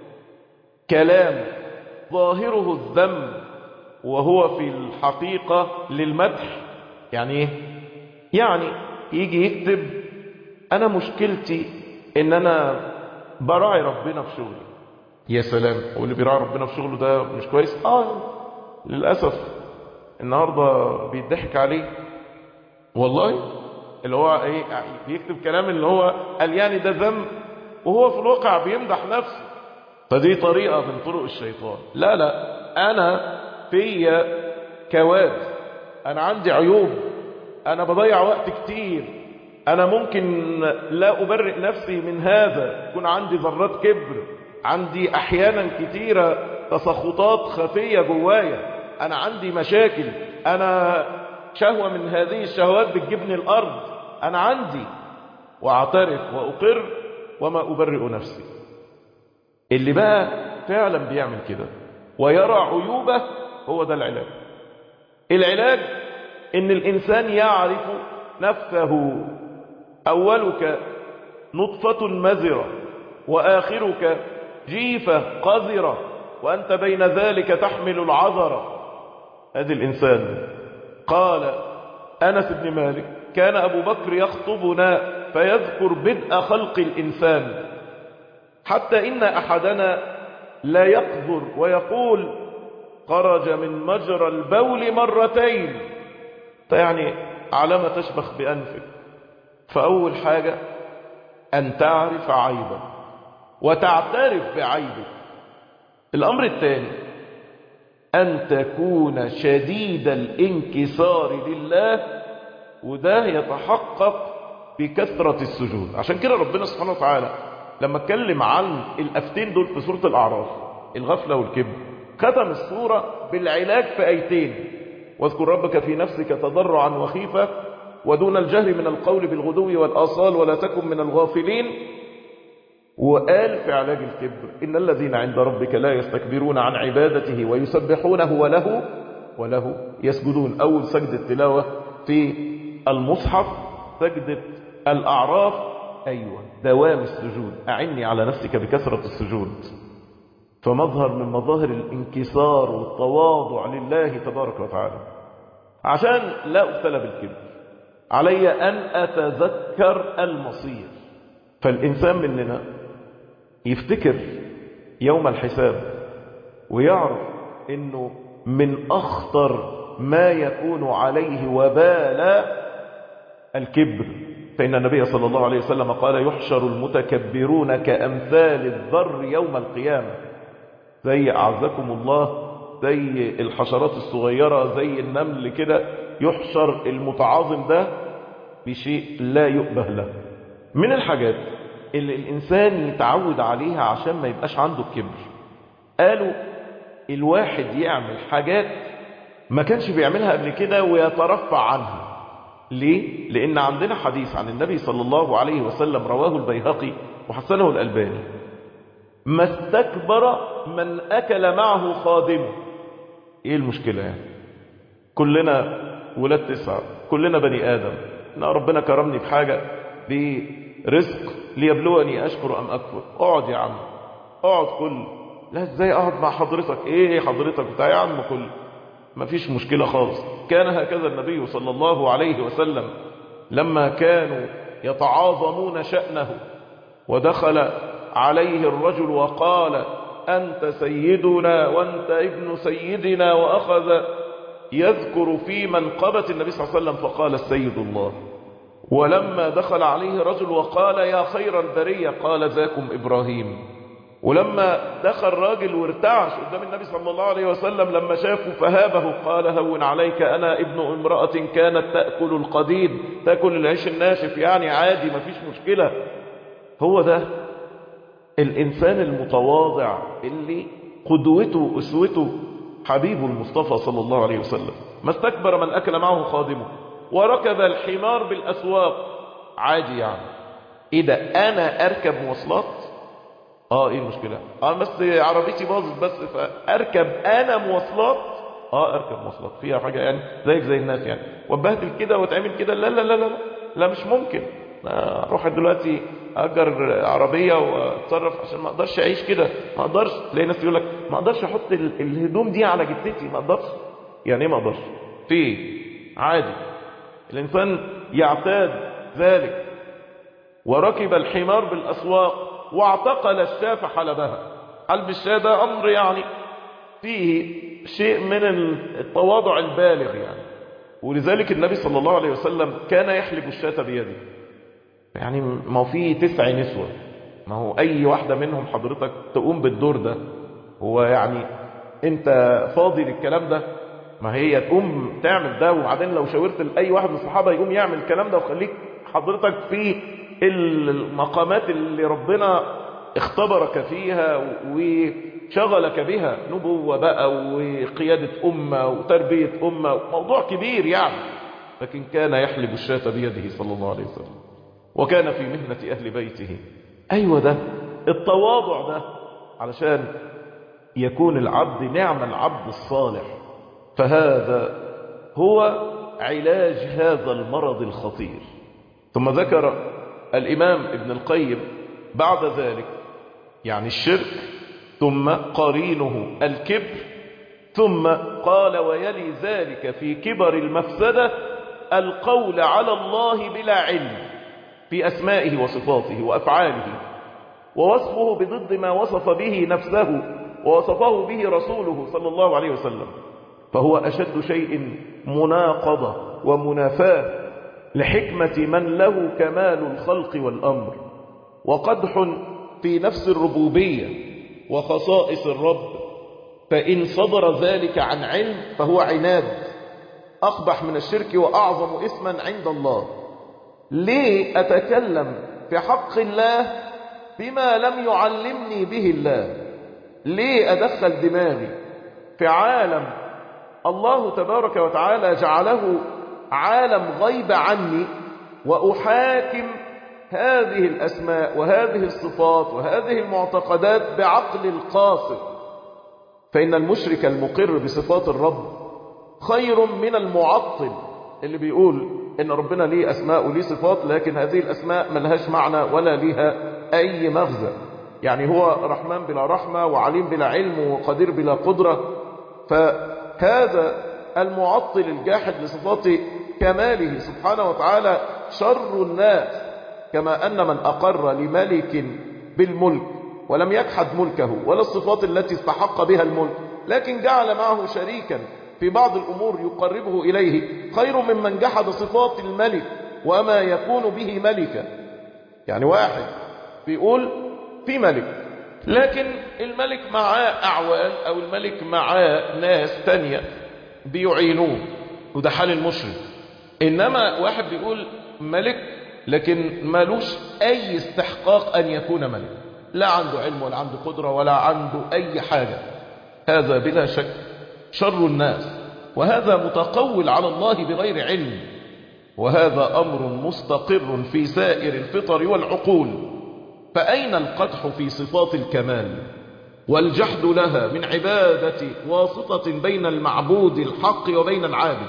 S1: كلام ظاهره الذم وهو في الحقيقة للمدح. يعني ايه؟ يعني يجي يكتب انا مشكلتي ان انا براعي ربنا في شغلي. يا سلام، واللي بيراعي ربنا في شغله ده مش كويس؟ اه للأسف النهاردة بيضحك عليه والله. اللي هو ايه، بيكتب كلام اللي هو قال يعني ده ذنب، وهو في الواقع بيمدح نفسه. فدي طريقة من طرق الشيطان. لا لا، انا فيا كوارث، انا عندي عيوب، انا بضيع وقت كتير، انا ممكن لا ابرئ نفسي من هذا، يكون عندي ذرات كبر، عندي احيانا كتيرة تسخطات خفية جوايا، انا عندي مشاكل، انا شهوة من هذه الشهوات بتجيبني الارض، انا عندي، واعترف واقر وما ابرئ نفسي. اللي بقى فعلا بيعمل كده ويرى عيوبه، هو ده العلاج. العلاج ان الانسان يعرف نفسه. اولك نطفة مزرة واخرك جيفة قذرة وانت بين ذلك تحمل العذرة. هذا الانسان. قال انس بن مالك كان ابو بكر يخطبنا فيذكر بدء خلق الانسان حتى ان احدنا لا يقذر ويقول خرج من مجرى البول مرتين. يعني على ما تشبخ بأنفك. فأول حاجة أن تعرف عيبك وتعترف بعيبك. الأمر الثاني أن تكون شديد الانكسار لله، وده يتحقق بكثرة السجود. عشان كده ربنا سبحانه وتعالى لما اتكلم عن الأفتين دول في سورة الأعراف، الغفلة والكبر، ختم السورة بالعلاج في آيتين: واذكر ربك في نفسك تضرعا وخيفة ودون الجهر من القول بالغدو والآصال ولا تكن من الغافلين. وقال في علاج الكبر: إن الذين عند ربك لا يستكبرون عن عبادته ويسبحونه وله وله يسجدون. أول سجدة تلاوة في المصحف سجدة الأعراف. أيوة، دوام السجود. أعني على نفسك بكثرة السجود. فمظهر من مظاهر الانكسار والتواضع لله تبارك وتعالى. عشان لا أبتلى بالكبر علي أن أتذكر المصير. فالإنسان مننا يفتكر يوم الحساب ويعرف أنه من أخطر ما يكون عليه وبال الكبر. فإن النبي صلى الله عليه وسلم قال: يحشر المتكبرون كأمثال الذر يوم القيامة. زي أعزكم الله، زي الحشرات الصغيرة، زي النمل كده، يحشر المتعاظم ده بشيء لا يؤبه له. من الحاجات اللي الإنسان يتعود عليها عشان ما يبقاش عنده كبر، قالوا الواحد يعمل حاجات ما كانش بيعملها قبل كده ويترفع عنها. ليه؟ لأن عندنا حديث عن النبي صلى الله عليه وسلم رواه البيهقي وحسنه الألباني: ما استكبر من أكل معه خادمه. إيه المشكلة يعني؟ كلنا ولاد تسعة، كلنا بني آدم. إن ربنا كرمني بحاجة، برزق ليبلوني أشكر أم أكفر. اقعد يا عم، اقعد كل. لا، ازاي اقعد مع حضرتك؟ ايه حضرتك بتاع يا عم كل؟ مفيش مشكلة خالص. كان هكذا النبي صلى الله عليه وسلم لما كانوا يتعاظمون شأنه، ودخل عليه الرجل وقال: أنت سيدنا وأنت ابن سيدنا، وأخذ يذكر في منقبة النبي صلى الله عليه وسلم فقال: السيد الله. ولما دخل عليه رجل وقال: يا خير البرية، قال: ذاكم إبراهيم. ولما دخل راجل وارتعش قدام النبي صلى الله عليه وسلم لما شافه فهابه، قال: هون عليك، أنا ابن امرأة كانت تأكل القديد، تأكل العيش الناشف، يعني عادي مفيش مشكلة. هو ده الإنسان المتواضع اللي قدوته أسوته حبيب المصطفى صلى الله عليه وسلم. ما استكبر من أكل معه خادمه وركب الحمار بالأسواق. عادي يعني. ايه ده انا اركب مواصلات؟ اه ايه المشكلة؟ اه بس عربيتي باظت بس فاركب انا مواصلات؟ اه اركب مواصلات فيها حاجة يعني زيك زي الناس يعني واتبهدل كده واتعمل كده؟ لا لا لا لا لا مش ممكن. اروح دلوقتي اجر عربية واتصرف عشان ما اقدرش اعيش كده. ما اقدرش. تلاقي ناس يقول لك ما اقدرش احط ال- الهدوم دي على جثتي. ما اقدرش. يعني ايه ما اقدرش؟ في عادي الانسان يعتاد ذلك. وركب الحمار بالاسواق واعتقل الشاة فحلبها. حلب الشاة ده امر يعني فيه شيء من التواضع البالغ يعني. ولذلك النبي صلى الله عليه وسلم كان يحلب الشاة بيده. يعني ما هو فيه تسع نسوة، ما هو اي واحدة منهم حضرتك تقوم بالدور ده. هو يعني انت فاضي للكلام ده؟ ما هي تقوم تعمل ده وبعدين لو شاورت لأي واحد من الصحابة يقوم يعمل الكلام ده وخليك حضرتك في المقامات اللي ربنا اختبرك فيها وشغلك بها، نبوة بقى وقيادة أمة وتربية أمة، موضوع كبير يعني. لكن كان يحلب الشاة بيده صلى الله عليه وسلم وكان في مهنة أهل بيته. أيوة ده التواضع ده علشان يكون العبد نعم العبد الصالح. فهذا هو علاج هذا المرض الخطير. ثم ذكر الإمام ابن القيم بعد ذلك يعني الشرك ثم قرينه الكبر، ثم قال ويلي ذلك في كبر المفسدة القول على الله بلا علم في أسمائه وصفاته وأفعاله ووصفه بضد ما وصف به نفسه ووصفه به رسوله صلى الله عليه وسلم. فهو أشد شيء مناقضة ومنافاة لحكمة من له كمال الخلق والأمر، وقدح في نفس الربوبية وخصائص الرب. فإن صدر ذلك عن علم فهو عناد أقبح من الشرك وأعظم إثما عند الله. ليه أتكلم في حق الله بما لم يعلمني به الله؟ ليه أدخل دماغي في عالم الله تبارك وتعالى جعله عالم غيب عني وأحاكم هذه الأسماء وهذه الصفات وهذه المعتقدات بعقل القاصر؟ فإن المشرك المقر بصفات الرب خير من المعطل اللي بيقول إن ربنا ليه أسماء وليه صفات لكن هذه الأسماء ملهاش معنى ولا ليها أي مغزى. يعني هو رحمن بلا رحمة وعليم بلا علم وقدير بلا قدرة. فهذا المعطل الجاحد لصفات كماله سبحانه وتعالى شر الناس. كما أن من أقر لملك بالملك ولم يجحد ملكه ولا الصفات التي استحق بها الملك لكن جعل معه شريكا في بعض الأمور يقربه إليه خير ممن جحد صفات الملك وما يكون به ملكا. يعني واحد بيقول في ملك لكن الملك معاه أعوان أو الملك معاه ناس تانية بيعينوه وده حال المشرك. إنما واحد بيقول ملك لكن مالوش أي استحقاق أن يكون ملك، لا عنده علم ولا عنده قدرة ولا عنده أي حاجة. هذا بلا شك شر الناس، وهذا متقول على الله بغير علم، وهذا أمر مستقر في سائر الفطر والعقول. فأين القدح في صفات الكمال والجحد لها من عبادة واسطة بين المعبود الحق وبين العابد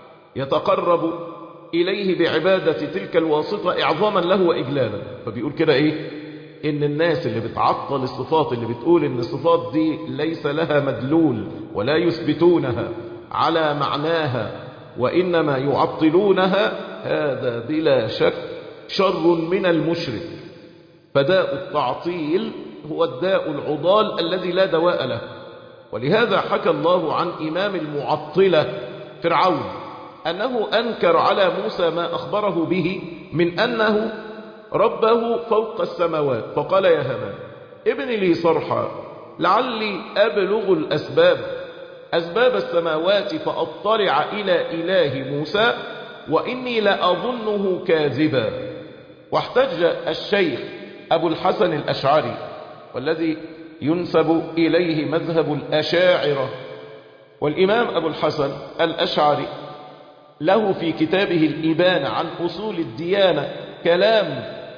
S1: يتقرب إليه بعبادة تلك الواسطة إعظاما له وإجلالا؟ فبيقول كده إيه؟ إن الناس اللي بتعطل الصفات اللي بتقول إن الصفات دي ليس لها مدلول ولا يثبتونها على معناها وإنما يعطلونها، هذا بلا شك شر من المشرك. فداء التعطيل هو الداء العضال الذي لا دواء له. ولهذا حكى الله عن إمام المعطلة فرعون أنه أنكر على موسى ما أخبره به من أنه ربه فوق السماوات، فقال يا هامان ابن لي صرحا لعلي أبلغ الأسباب أسباب السماوات فأطلع إلى إله موسى وإني لأظنه كاذبا. واحتج الشيخ أبو الحسن الأشعري والذي ينسب إليه مذهب الأشاعرة، والإمام أبو الحسن الأشعري له في كتابه الإبانة عن أصول الديانة كلام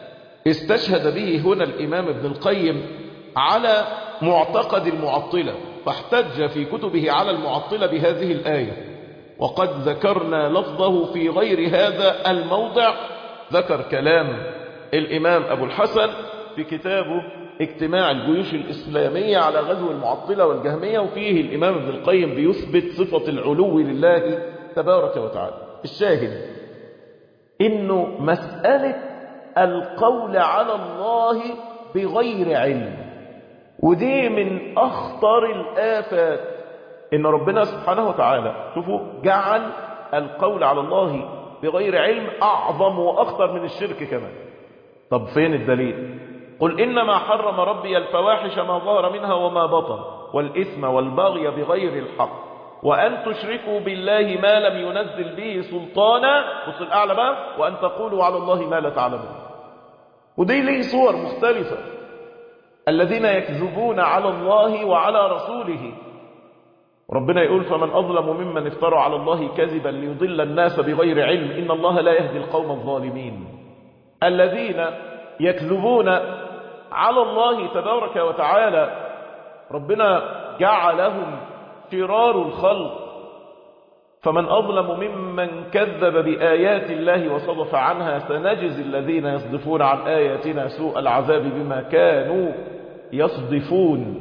S1: استشهد به هنا الإمام ابن القيم على معتقد المعطلة، فاحتج في كتبه على المعطلة بهذه الآية، وقد ذكرنا لفظه في غير هذا الموضع. ذكر كلام الإمام أبو الحسن في كتابه اجتماع الجيوش الإسلامية على غزو المعطلة والجهمية، وفيه الإمام ابن القيم بيثبت صفة العلو لله تبارك وتعالى. الشاهد إنه مسألة القول على الله بغير علم، ودي من أخطر الآفات، إن ربنا سبحانه وتعالى شوفوا جعل القول على الله بغير علم أعظم وأخطر من الشرك كمان. طب فين الدليل؟ قل إنما حرم ربي الفواحش ما ظهر منها وما بطن والإثم والبغي بغير الحق وأن تشركوا بالله ما لم ينزل به سلطانا، بص الأعلى بقى، وأن تقولوا على الله ما لا تعلمون. ودي ليه صور مختلفة. الذين يكذبون على الله وعلى رسوله، ربنا يقول فمن أظلم ممن افترى على الله كذبا ليضل الناس بغير علم إن الله لا يهدي القوم الظالمين. الذين يكذبون على الله تبارك وتعالى ربنا جعلهم شرار الخلق، فمن أظلم ممن كذب بآيات الله وصدف عنها سنجزي الذين يصدفون عن آياتنا سوء العذاب بما كانوا يصدفون.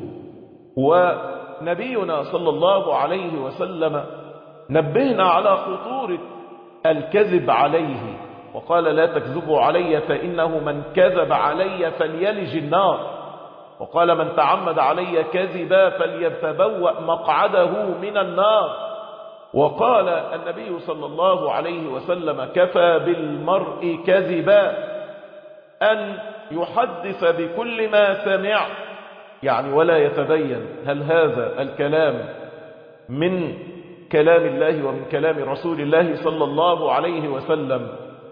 S1: ونبينا صلى الله عليه وسلم نبهنا على خطورة الكذب عليه، وقال لا تكذبوا علي فإنه من كذب علي فليلج النار، وقال من تعمد علي كذبا فليتبوأ مقعده من النار. وقال النبي صلى الله عليه وسلم كفى بالمرء كذبا أن يحدث بكل ما سمع، يعني ولا يتبين هل هذا الكلام من كلام الله ومن كلام رسول الله صلى الله عليه وسلم.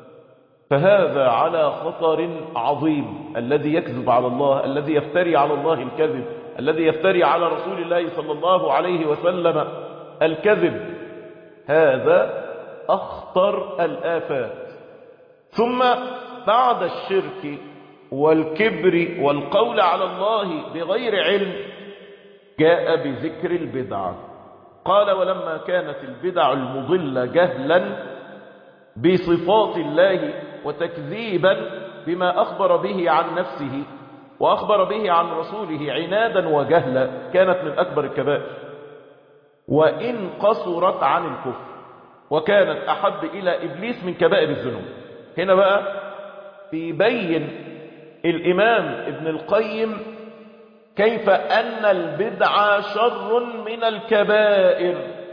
S1: فهذا على خطر عظيم، الذي يكذب على الله، الذي يفتري على الله الكذب، الذي يفتري على رسول الله صلى الله عليه وسلم الكذب، هذا أخطر الآفات. ثم بعد الشرك والكبر والقول على الله بغير علم جاء بذكر البدعة. قال ولما كانت البدع المضلة جهلا بصفات الله وتكذيبا بما أخبر به عن نفسه وأخبر به عن رسوله عنادا وجهلا كانت من أكبر الكبائر، وإن قصرت عن الكفر، وكانت أحب إلى إبليس من كبائر الذنوب. هنا بقى بيبين الإمام ابن القيم كيف أن البدعة شر من الكبائر،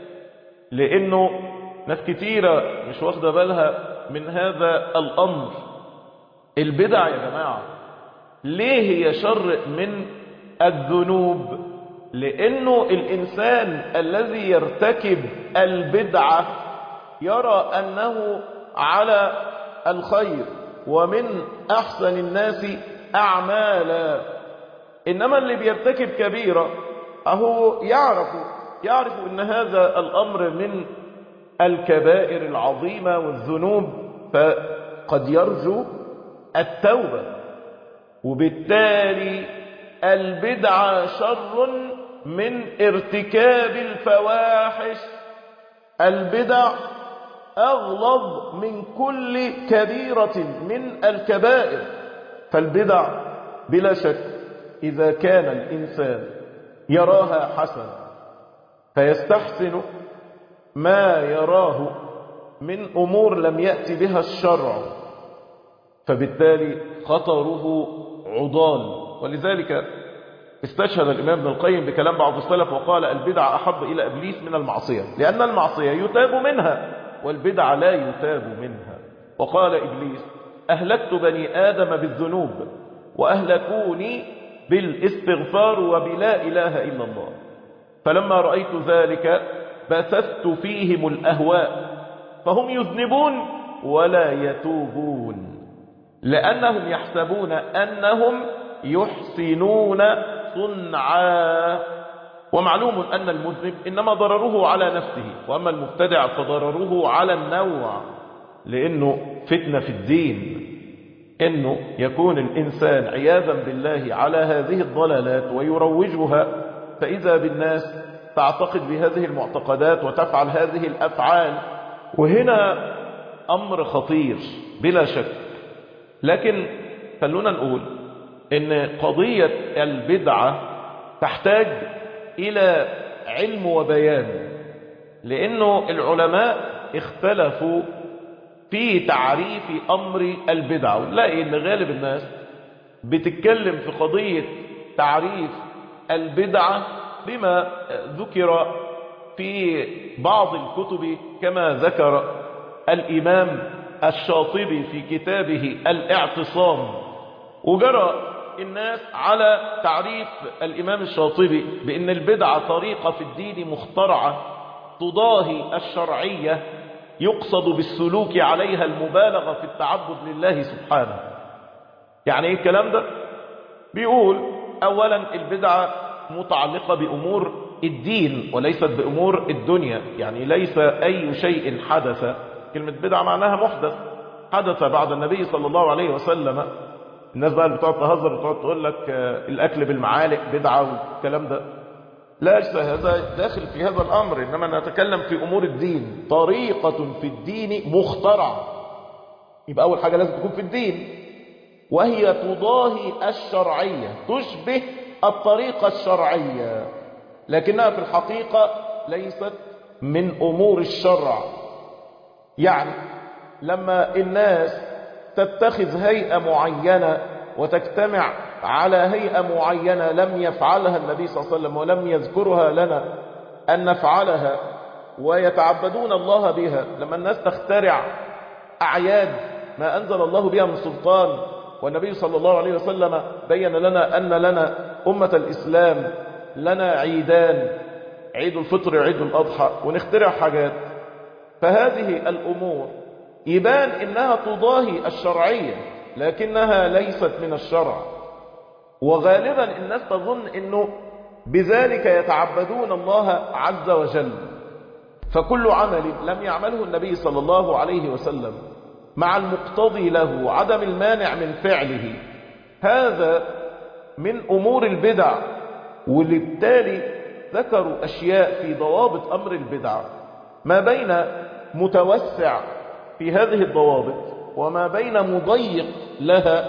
S1: لأنه ناس كتيرة مش واخدة بالها من هذا الأمر. البدع يا جماعة ليه هي شر من الذنوب؟ لأنه الإنسان الذي يرتكب البدعة يرى أنه على الخير ومن أحسن الناس أعمالا، إنما اللي بيرتكب كبيرة أهو يعرف يعرف أن هذا الأمر من الكبائر العظيمة والذنوب، فقد يرجو التوبة. وبالتالي البدعة شر من ارتكاب الفواحش. البدع أغلظ من كل كبيرة من الكبائر. فالبدع بلا شك إذا كان الإنسان يراها حسنة فيستحسن ما يراه من أمور لم يأتي بها الشرع، فبالتالي خطره عضال. ولذلك استشهد الإمام ابن القيم بكلام بعض السلف وقال البدع أحب إلى إبليس من المعصية، لأن المعصية يتاب منها والبدع لا يتاب منها. وقال إبليس أهلكت بني آدم بالذنوب وأهلكوني بالاستغفار وبلا إله إلا الله، فلما رأيت ذلك بثثت فيهم الأهواء فهم يذنبون ولا يتوبون، لأنهم يحسبون أنهم يحسنون صنعا. ومعلوم أن المذنب إنما ضرره على نفسه، وأما المبتدع فضرره على النوع، لأنه فتنة في الدين. انه يكون الانسان عياذا بالله على هذه الضلالات ويروجها، فاذا بالناس تعتقد بهذه المعتقدات وتفعل هذه الافعال، وهنا امر خطير بلا شك. لكن خلونا نقول ان قضية البدعة تحتاج الى علم وبيان، لانه العلماء اختلفوا في تعريف امر البدعة. ونلاقي ان غالب الناس بتتكلم في قضية تعريف البدعة بما ذكر في بعض الكتب، كما ذكر الامام الشاطبي في كتابه الاعتصام. وجرى الناس على تعريف الامام الشاطبي بان البدعة طريقة في الدين مخترعة تضاهي الشرعية، يقصد بالسلوك عليها المبالغة في التعبد لله سبحانه. يعني ايه الكلام ده؟ بيقول اولا البدعة متعلقة بامور الدين وليست بامور الدنيا، يعني ليس اي شيء حدث، كلمة بدعة معناها محدث، حدث بعد النبي صلى الله عليه وسلم. الناس بقى اللي بتقعد تهزر بتقعد تقول لك الاكل بالمعالق بدعة والكلام ده، لا، هذا داخل في هذا الامر. انما نتكلم في امور الدين، طريقة في الدين مخترعة، يبقى اول حاجة لازم تكون في الدين، وهي تضاهي الشرعية، تشبه الطريقة الشرعية، لكنها في الحقيقة ليست من امور الشرع. يعني لما الناس تتخذ هيئة معينة وتجتمع على هيئة معينة لم يفعلها النبي صلى الله عليه وسلم ولم يذكرها لنا أن نفعلها، ويتعبدون الله بها، لما الناس تخترع أعياد ما أنزل الله بها من سلطان، والنبي صلى الله عليه وسلم بين لنا أن لنا أمة الإسلام لنا عيدان، عيد الفطر وعيد الأضحى، ونخترع حاجات، فهذه الأمور يبان إنها تضاهي الشرعية لكنها ليست من الشرع. وغالبا الناس تظن إنه بذلك يتعبدون الله عز وجل، فكل عمل لم يعمله النبي صلى الله عليه وسلم مع المقتضي له عدم المانع من فعله، هذا من أمور البدع. وبالتالي ذكروا أشياء في ضوابط أمر البدع، ما بين متوسع في هذه الضوابط وما بين مضيق لها.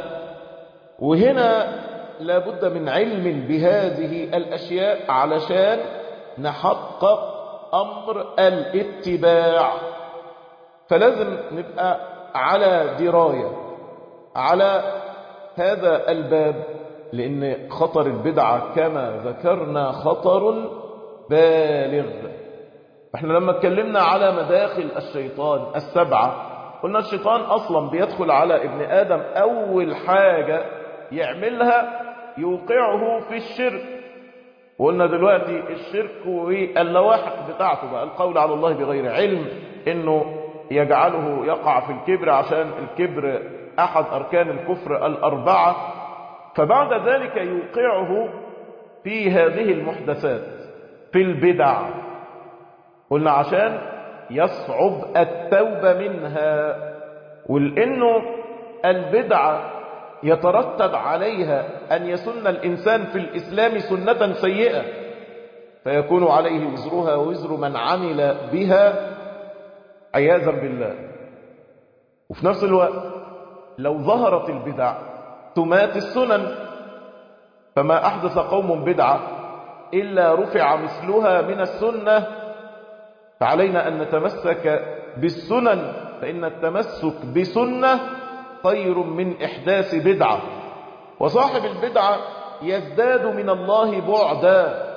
S1: وهنا لابد من علم بهذه الأشياء علشان نحقق أمر الاتباع. فلازم نبقى على دراية على هذا الباب، لأن خطر البدعة كما ذكرنا خطر بالغ. احنا لما اتكلمنا على مداخل الشيطان السبعة قلنا الشيطان أصلا بيدخل على ابن آدم أول حاجة يعملها يوقعه في الشرك. وقلنا دلوقتي الشرك واللواحق بتاعته بقى القول على الله بغير علم، انه يجعله يقع في الكبر، عشان الكبر احد اركان الكفر الاربعة. فبعد ذلك يوقعه في هذه المحدثات في البدع، قلنا عشان يصعب التوبة منها، ولانه البدعة يترتب عليها أن يسن الإنسان في الإسلام سنة سيئة فيكون عليه وزرها ووزر من عمل بها عياذا بالله. وفي نفس الوقت لو ظهرت البدع تمات السنن، فما أحدث قوم بدعة إلا رفع مثلها من السنة، فعلينا أن نتمسك بالسنن، فإن التمسك بسنة خير من إحداث بدعة. وصاحب البدعة يزداد من الله بعدا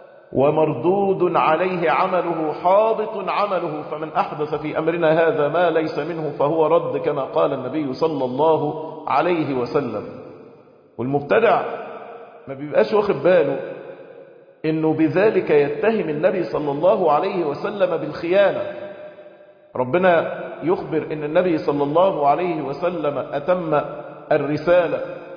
S1: ومردود عليه عمله، حابط عمله. فمن أحدث في أمرنا هذا ما ليس منه فهو رد، كما قال النبي صلى الله عليه وسلم. والمبتدع ما بيبقاش واخد باله إنه بذلك يتهم النبي صلى الله عليه وسلم بالخيانة. ربنا يخبر ان النبي صلى الله عليه وسلم اتم الرسالة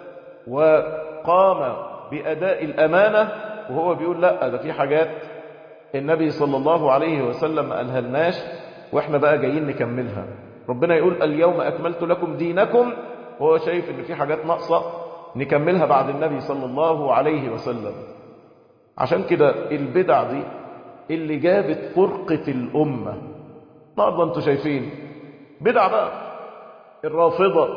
S1: وقام باداء الامانة، وهو بيقول لا، ده في حاجات النبي صلى الله عليه وسلم ما قالهالناش واحنا بقى جايين نكملها. ربنا يقول اليوم اكملت لكم دينكم وهو شايف ان في حاجات ناقصة نكملها بعد النبي صلى الله عليه وسلم. عشان كده البدع دي اللي جابت فرقة الأمة. النهارده انتوا شايفين بدع بقى الرافضة،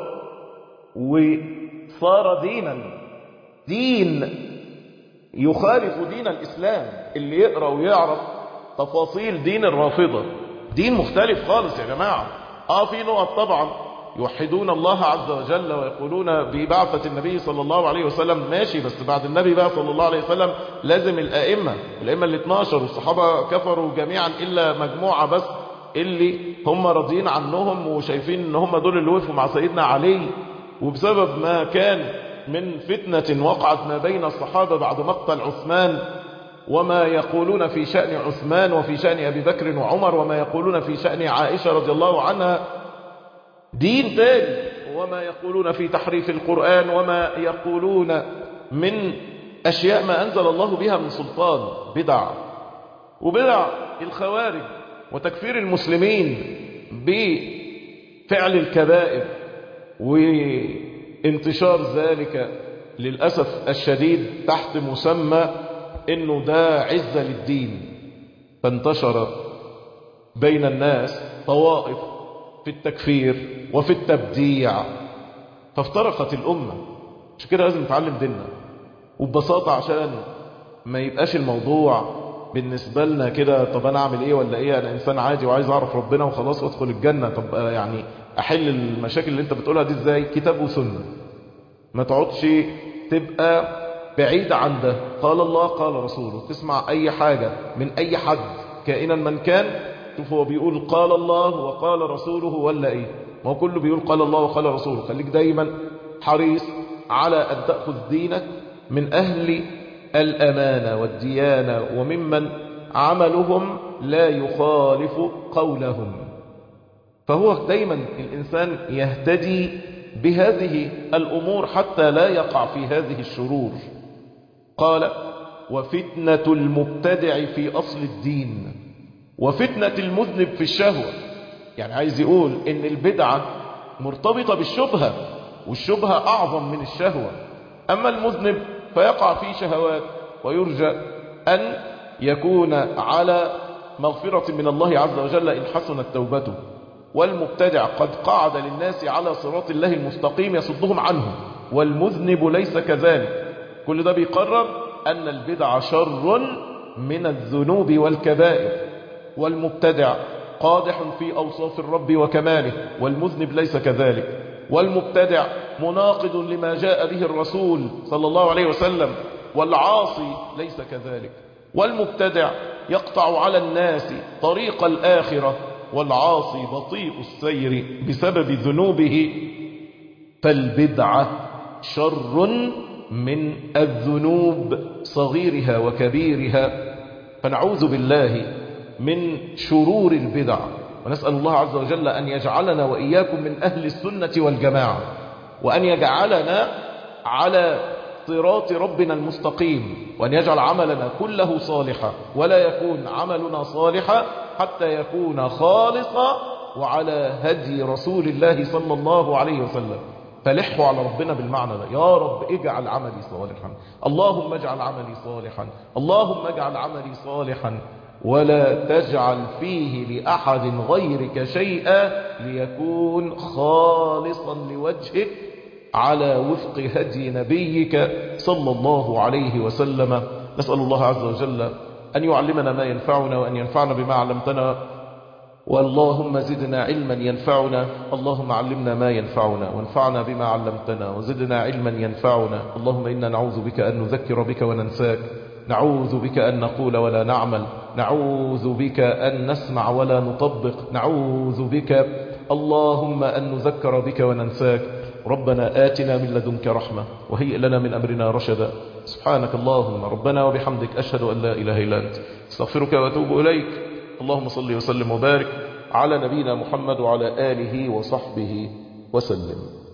S1: وصار دينا دين يخالف دين الإسلام. اللي يقرأ ويعرف تفاصيل دين الرافضة دين مختلف خالص يا جماعة. اه في نقط طبعا يوحدون الله عز وجل ويقولون ببعثة النبي صلى الله عليه وسلم، ماشي، بس بعد النبي بقى صلى الله عليه وسلم لازم الأئمة الأئمة اللي اتناشر والصحابة كفروا جميعا إلا مجموعة بس اللي هم راضيين عنهم وشايفين ان هم دول اللي وقفوا مع سيدنا علي، وبسبب ما كان من فتنة وقعت ما بين الصحابة بعد مقتل عثمان، وما يقولون في شأن عثمان وفي شأن أبي بكر وعمر، وما يقولون في شأن عائشة رضي الله عنها دين تاني، وما يقولون في تحريف القرآن، وما يقولون من أشياء ما أنزل الله بها من سلطان. بدع وبدع الخوارج وتكفير المسلمين بفعل الكبائر وانتشار ذلك للأسف الشديد تحت مسمى انه ده عزة للدين. فانتشر بين الناس طوائف في التكفير وفي التبديع، فافترقت الأمة. مش كده لازم نتعلم ديننا وببساطة عشان ما يبقاش الموضوع بالنسبة لنا كده طب أنا أعمل إيه ولا إيه، أنا إنسان عادي وعايز أعرف ربنا وخلاص وأدخل الجنة. طب يعني أحل المشاكل اللي أنت بتقولها دي إزاي؟ كتاب وسنة. ما تقعدش تبقى بعيد عن ده. قال الله قال رسوله، تسمع أي حاجة من أي حد كائنا من كان، شوف هو بيقول قال الله وقال رسوله ولا إيه. ما هو كله بيقول قال الله وقال رسوله. خليك دايما حريص على أن تأخذ دينك من أهل الأمانة والديانة وممن عملهم لا يخالف قولهم. فهو دايما الإنسان يهتدي بهذه الأمور حتى لا يقع في هذه الشرور. قال وفتنة المبتدع في أصل الدين وفتنة المذنب في الشهوة. يعني عايز يقول إن البدعة مرتبطة بالشبهة، والشبهة أعظم من الشهوة. أما المذنب فيقع في شهوات، ويرجى أن يكون على مغفرة من الله عز وجل إن حسنت توبته. والمبتدع قد قعد للناس على صراط الله المستقيم يصدهم عنه، والمذنب ليس كذلك. كل ده بيقرر أن البدع شر من الذنوب والكبائر. والمبتدع قادح في أوصاف الرب وكماله، والمذنب ليس كذلك. والمبتدع مناقض لما جاء به الرسول صلى الله عليه وسلم، والعاصي ليس كذلك. والمبتدع يقطع على الناس طريق الآخرة، والعاصي بطيء السير بسبب ذنوبه. فالبدعة شر من الذنوب صغيرها وكبيرها. فنعوذ بالله من شرور البدع، ونسأل الله عز وجل أن يجعلنا وإياكم من أهل السنة والجماعة، وأن يجعلنا على صراط ربنا المستقيم، وأن يجعل عملنا كله صالحا، ولا يكون عملنا صالحا حتى يكون خالصا وعلى هدي رسول الله صلى الله عليه وسلم. فلحوا على ربنا بالمعنى ده. يا رب اجعل عملي صالحا، اللهم اجعل عملي صالحا، اللهم اجعل عملي صالحا، ولا تجعل فيه لأحد غيرك شيئا، ليكون خالصا لوجهك على وفق هدي نبيك صلى الله عليه وسلم. نسأل الله عز وجل أن يعلمنا ما ينفعنا، وأن ينفعنا بما علمتنا، واللهم زدنا علما ينفعنا. اللهم علمنا ما ينفعنا وانفعنا بما علمتنا، وزدنا علما ينفعنا. اللهم إنا نعوذ بك أن نذكر بك وننساك، نعوذ بك أن نقول ولا نعمل، نعوذ بك أن نسمع ولا نطبق، نعوذ بك اللهم أن نذكر بك وننساك. ربنا آتنا من لدنك رحمة وهيئ لنا من أمرنا رشدا. سبحانك اللهم ربنا وبحمدك، أشهد أن لا إله إلا أنت، استغفرك وأتوب إليك. اللهم صل وسلم وبارك على نبينا محمد وعلى آله وصحبه وسلم.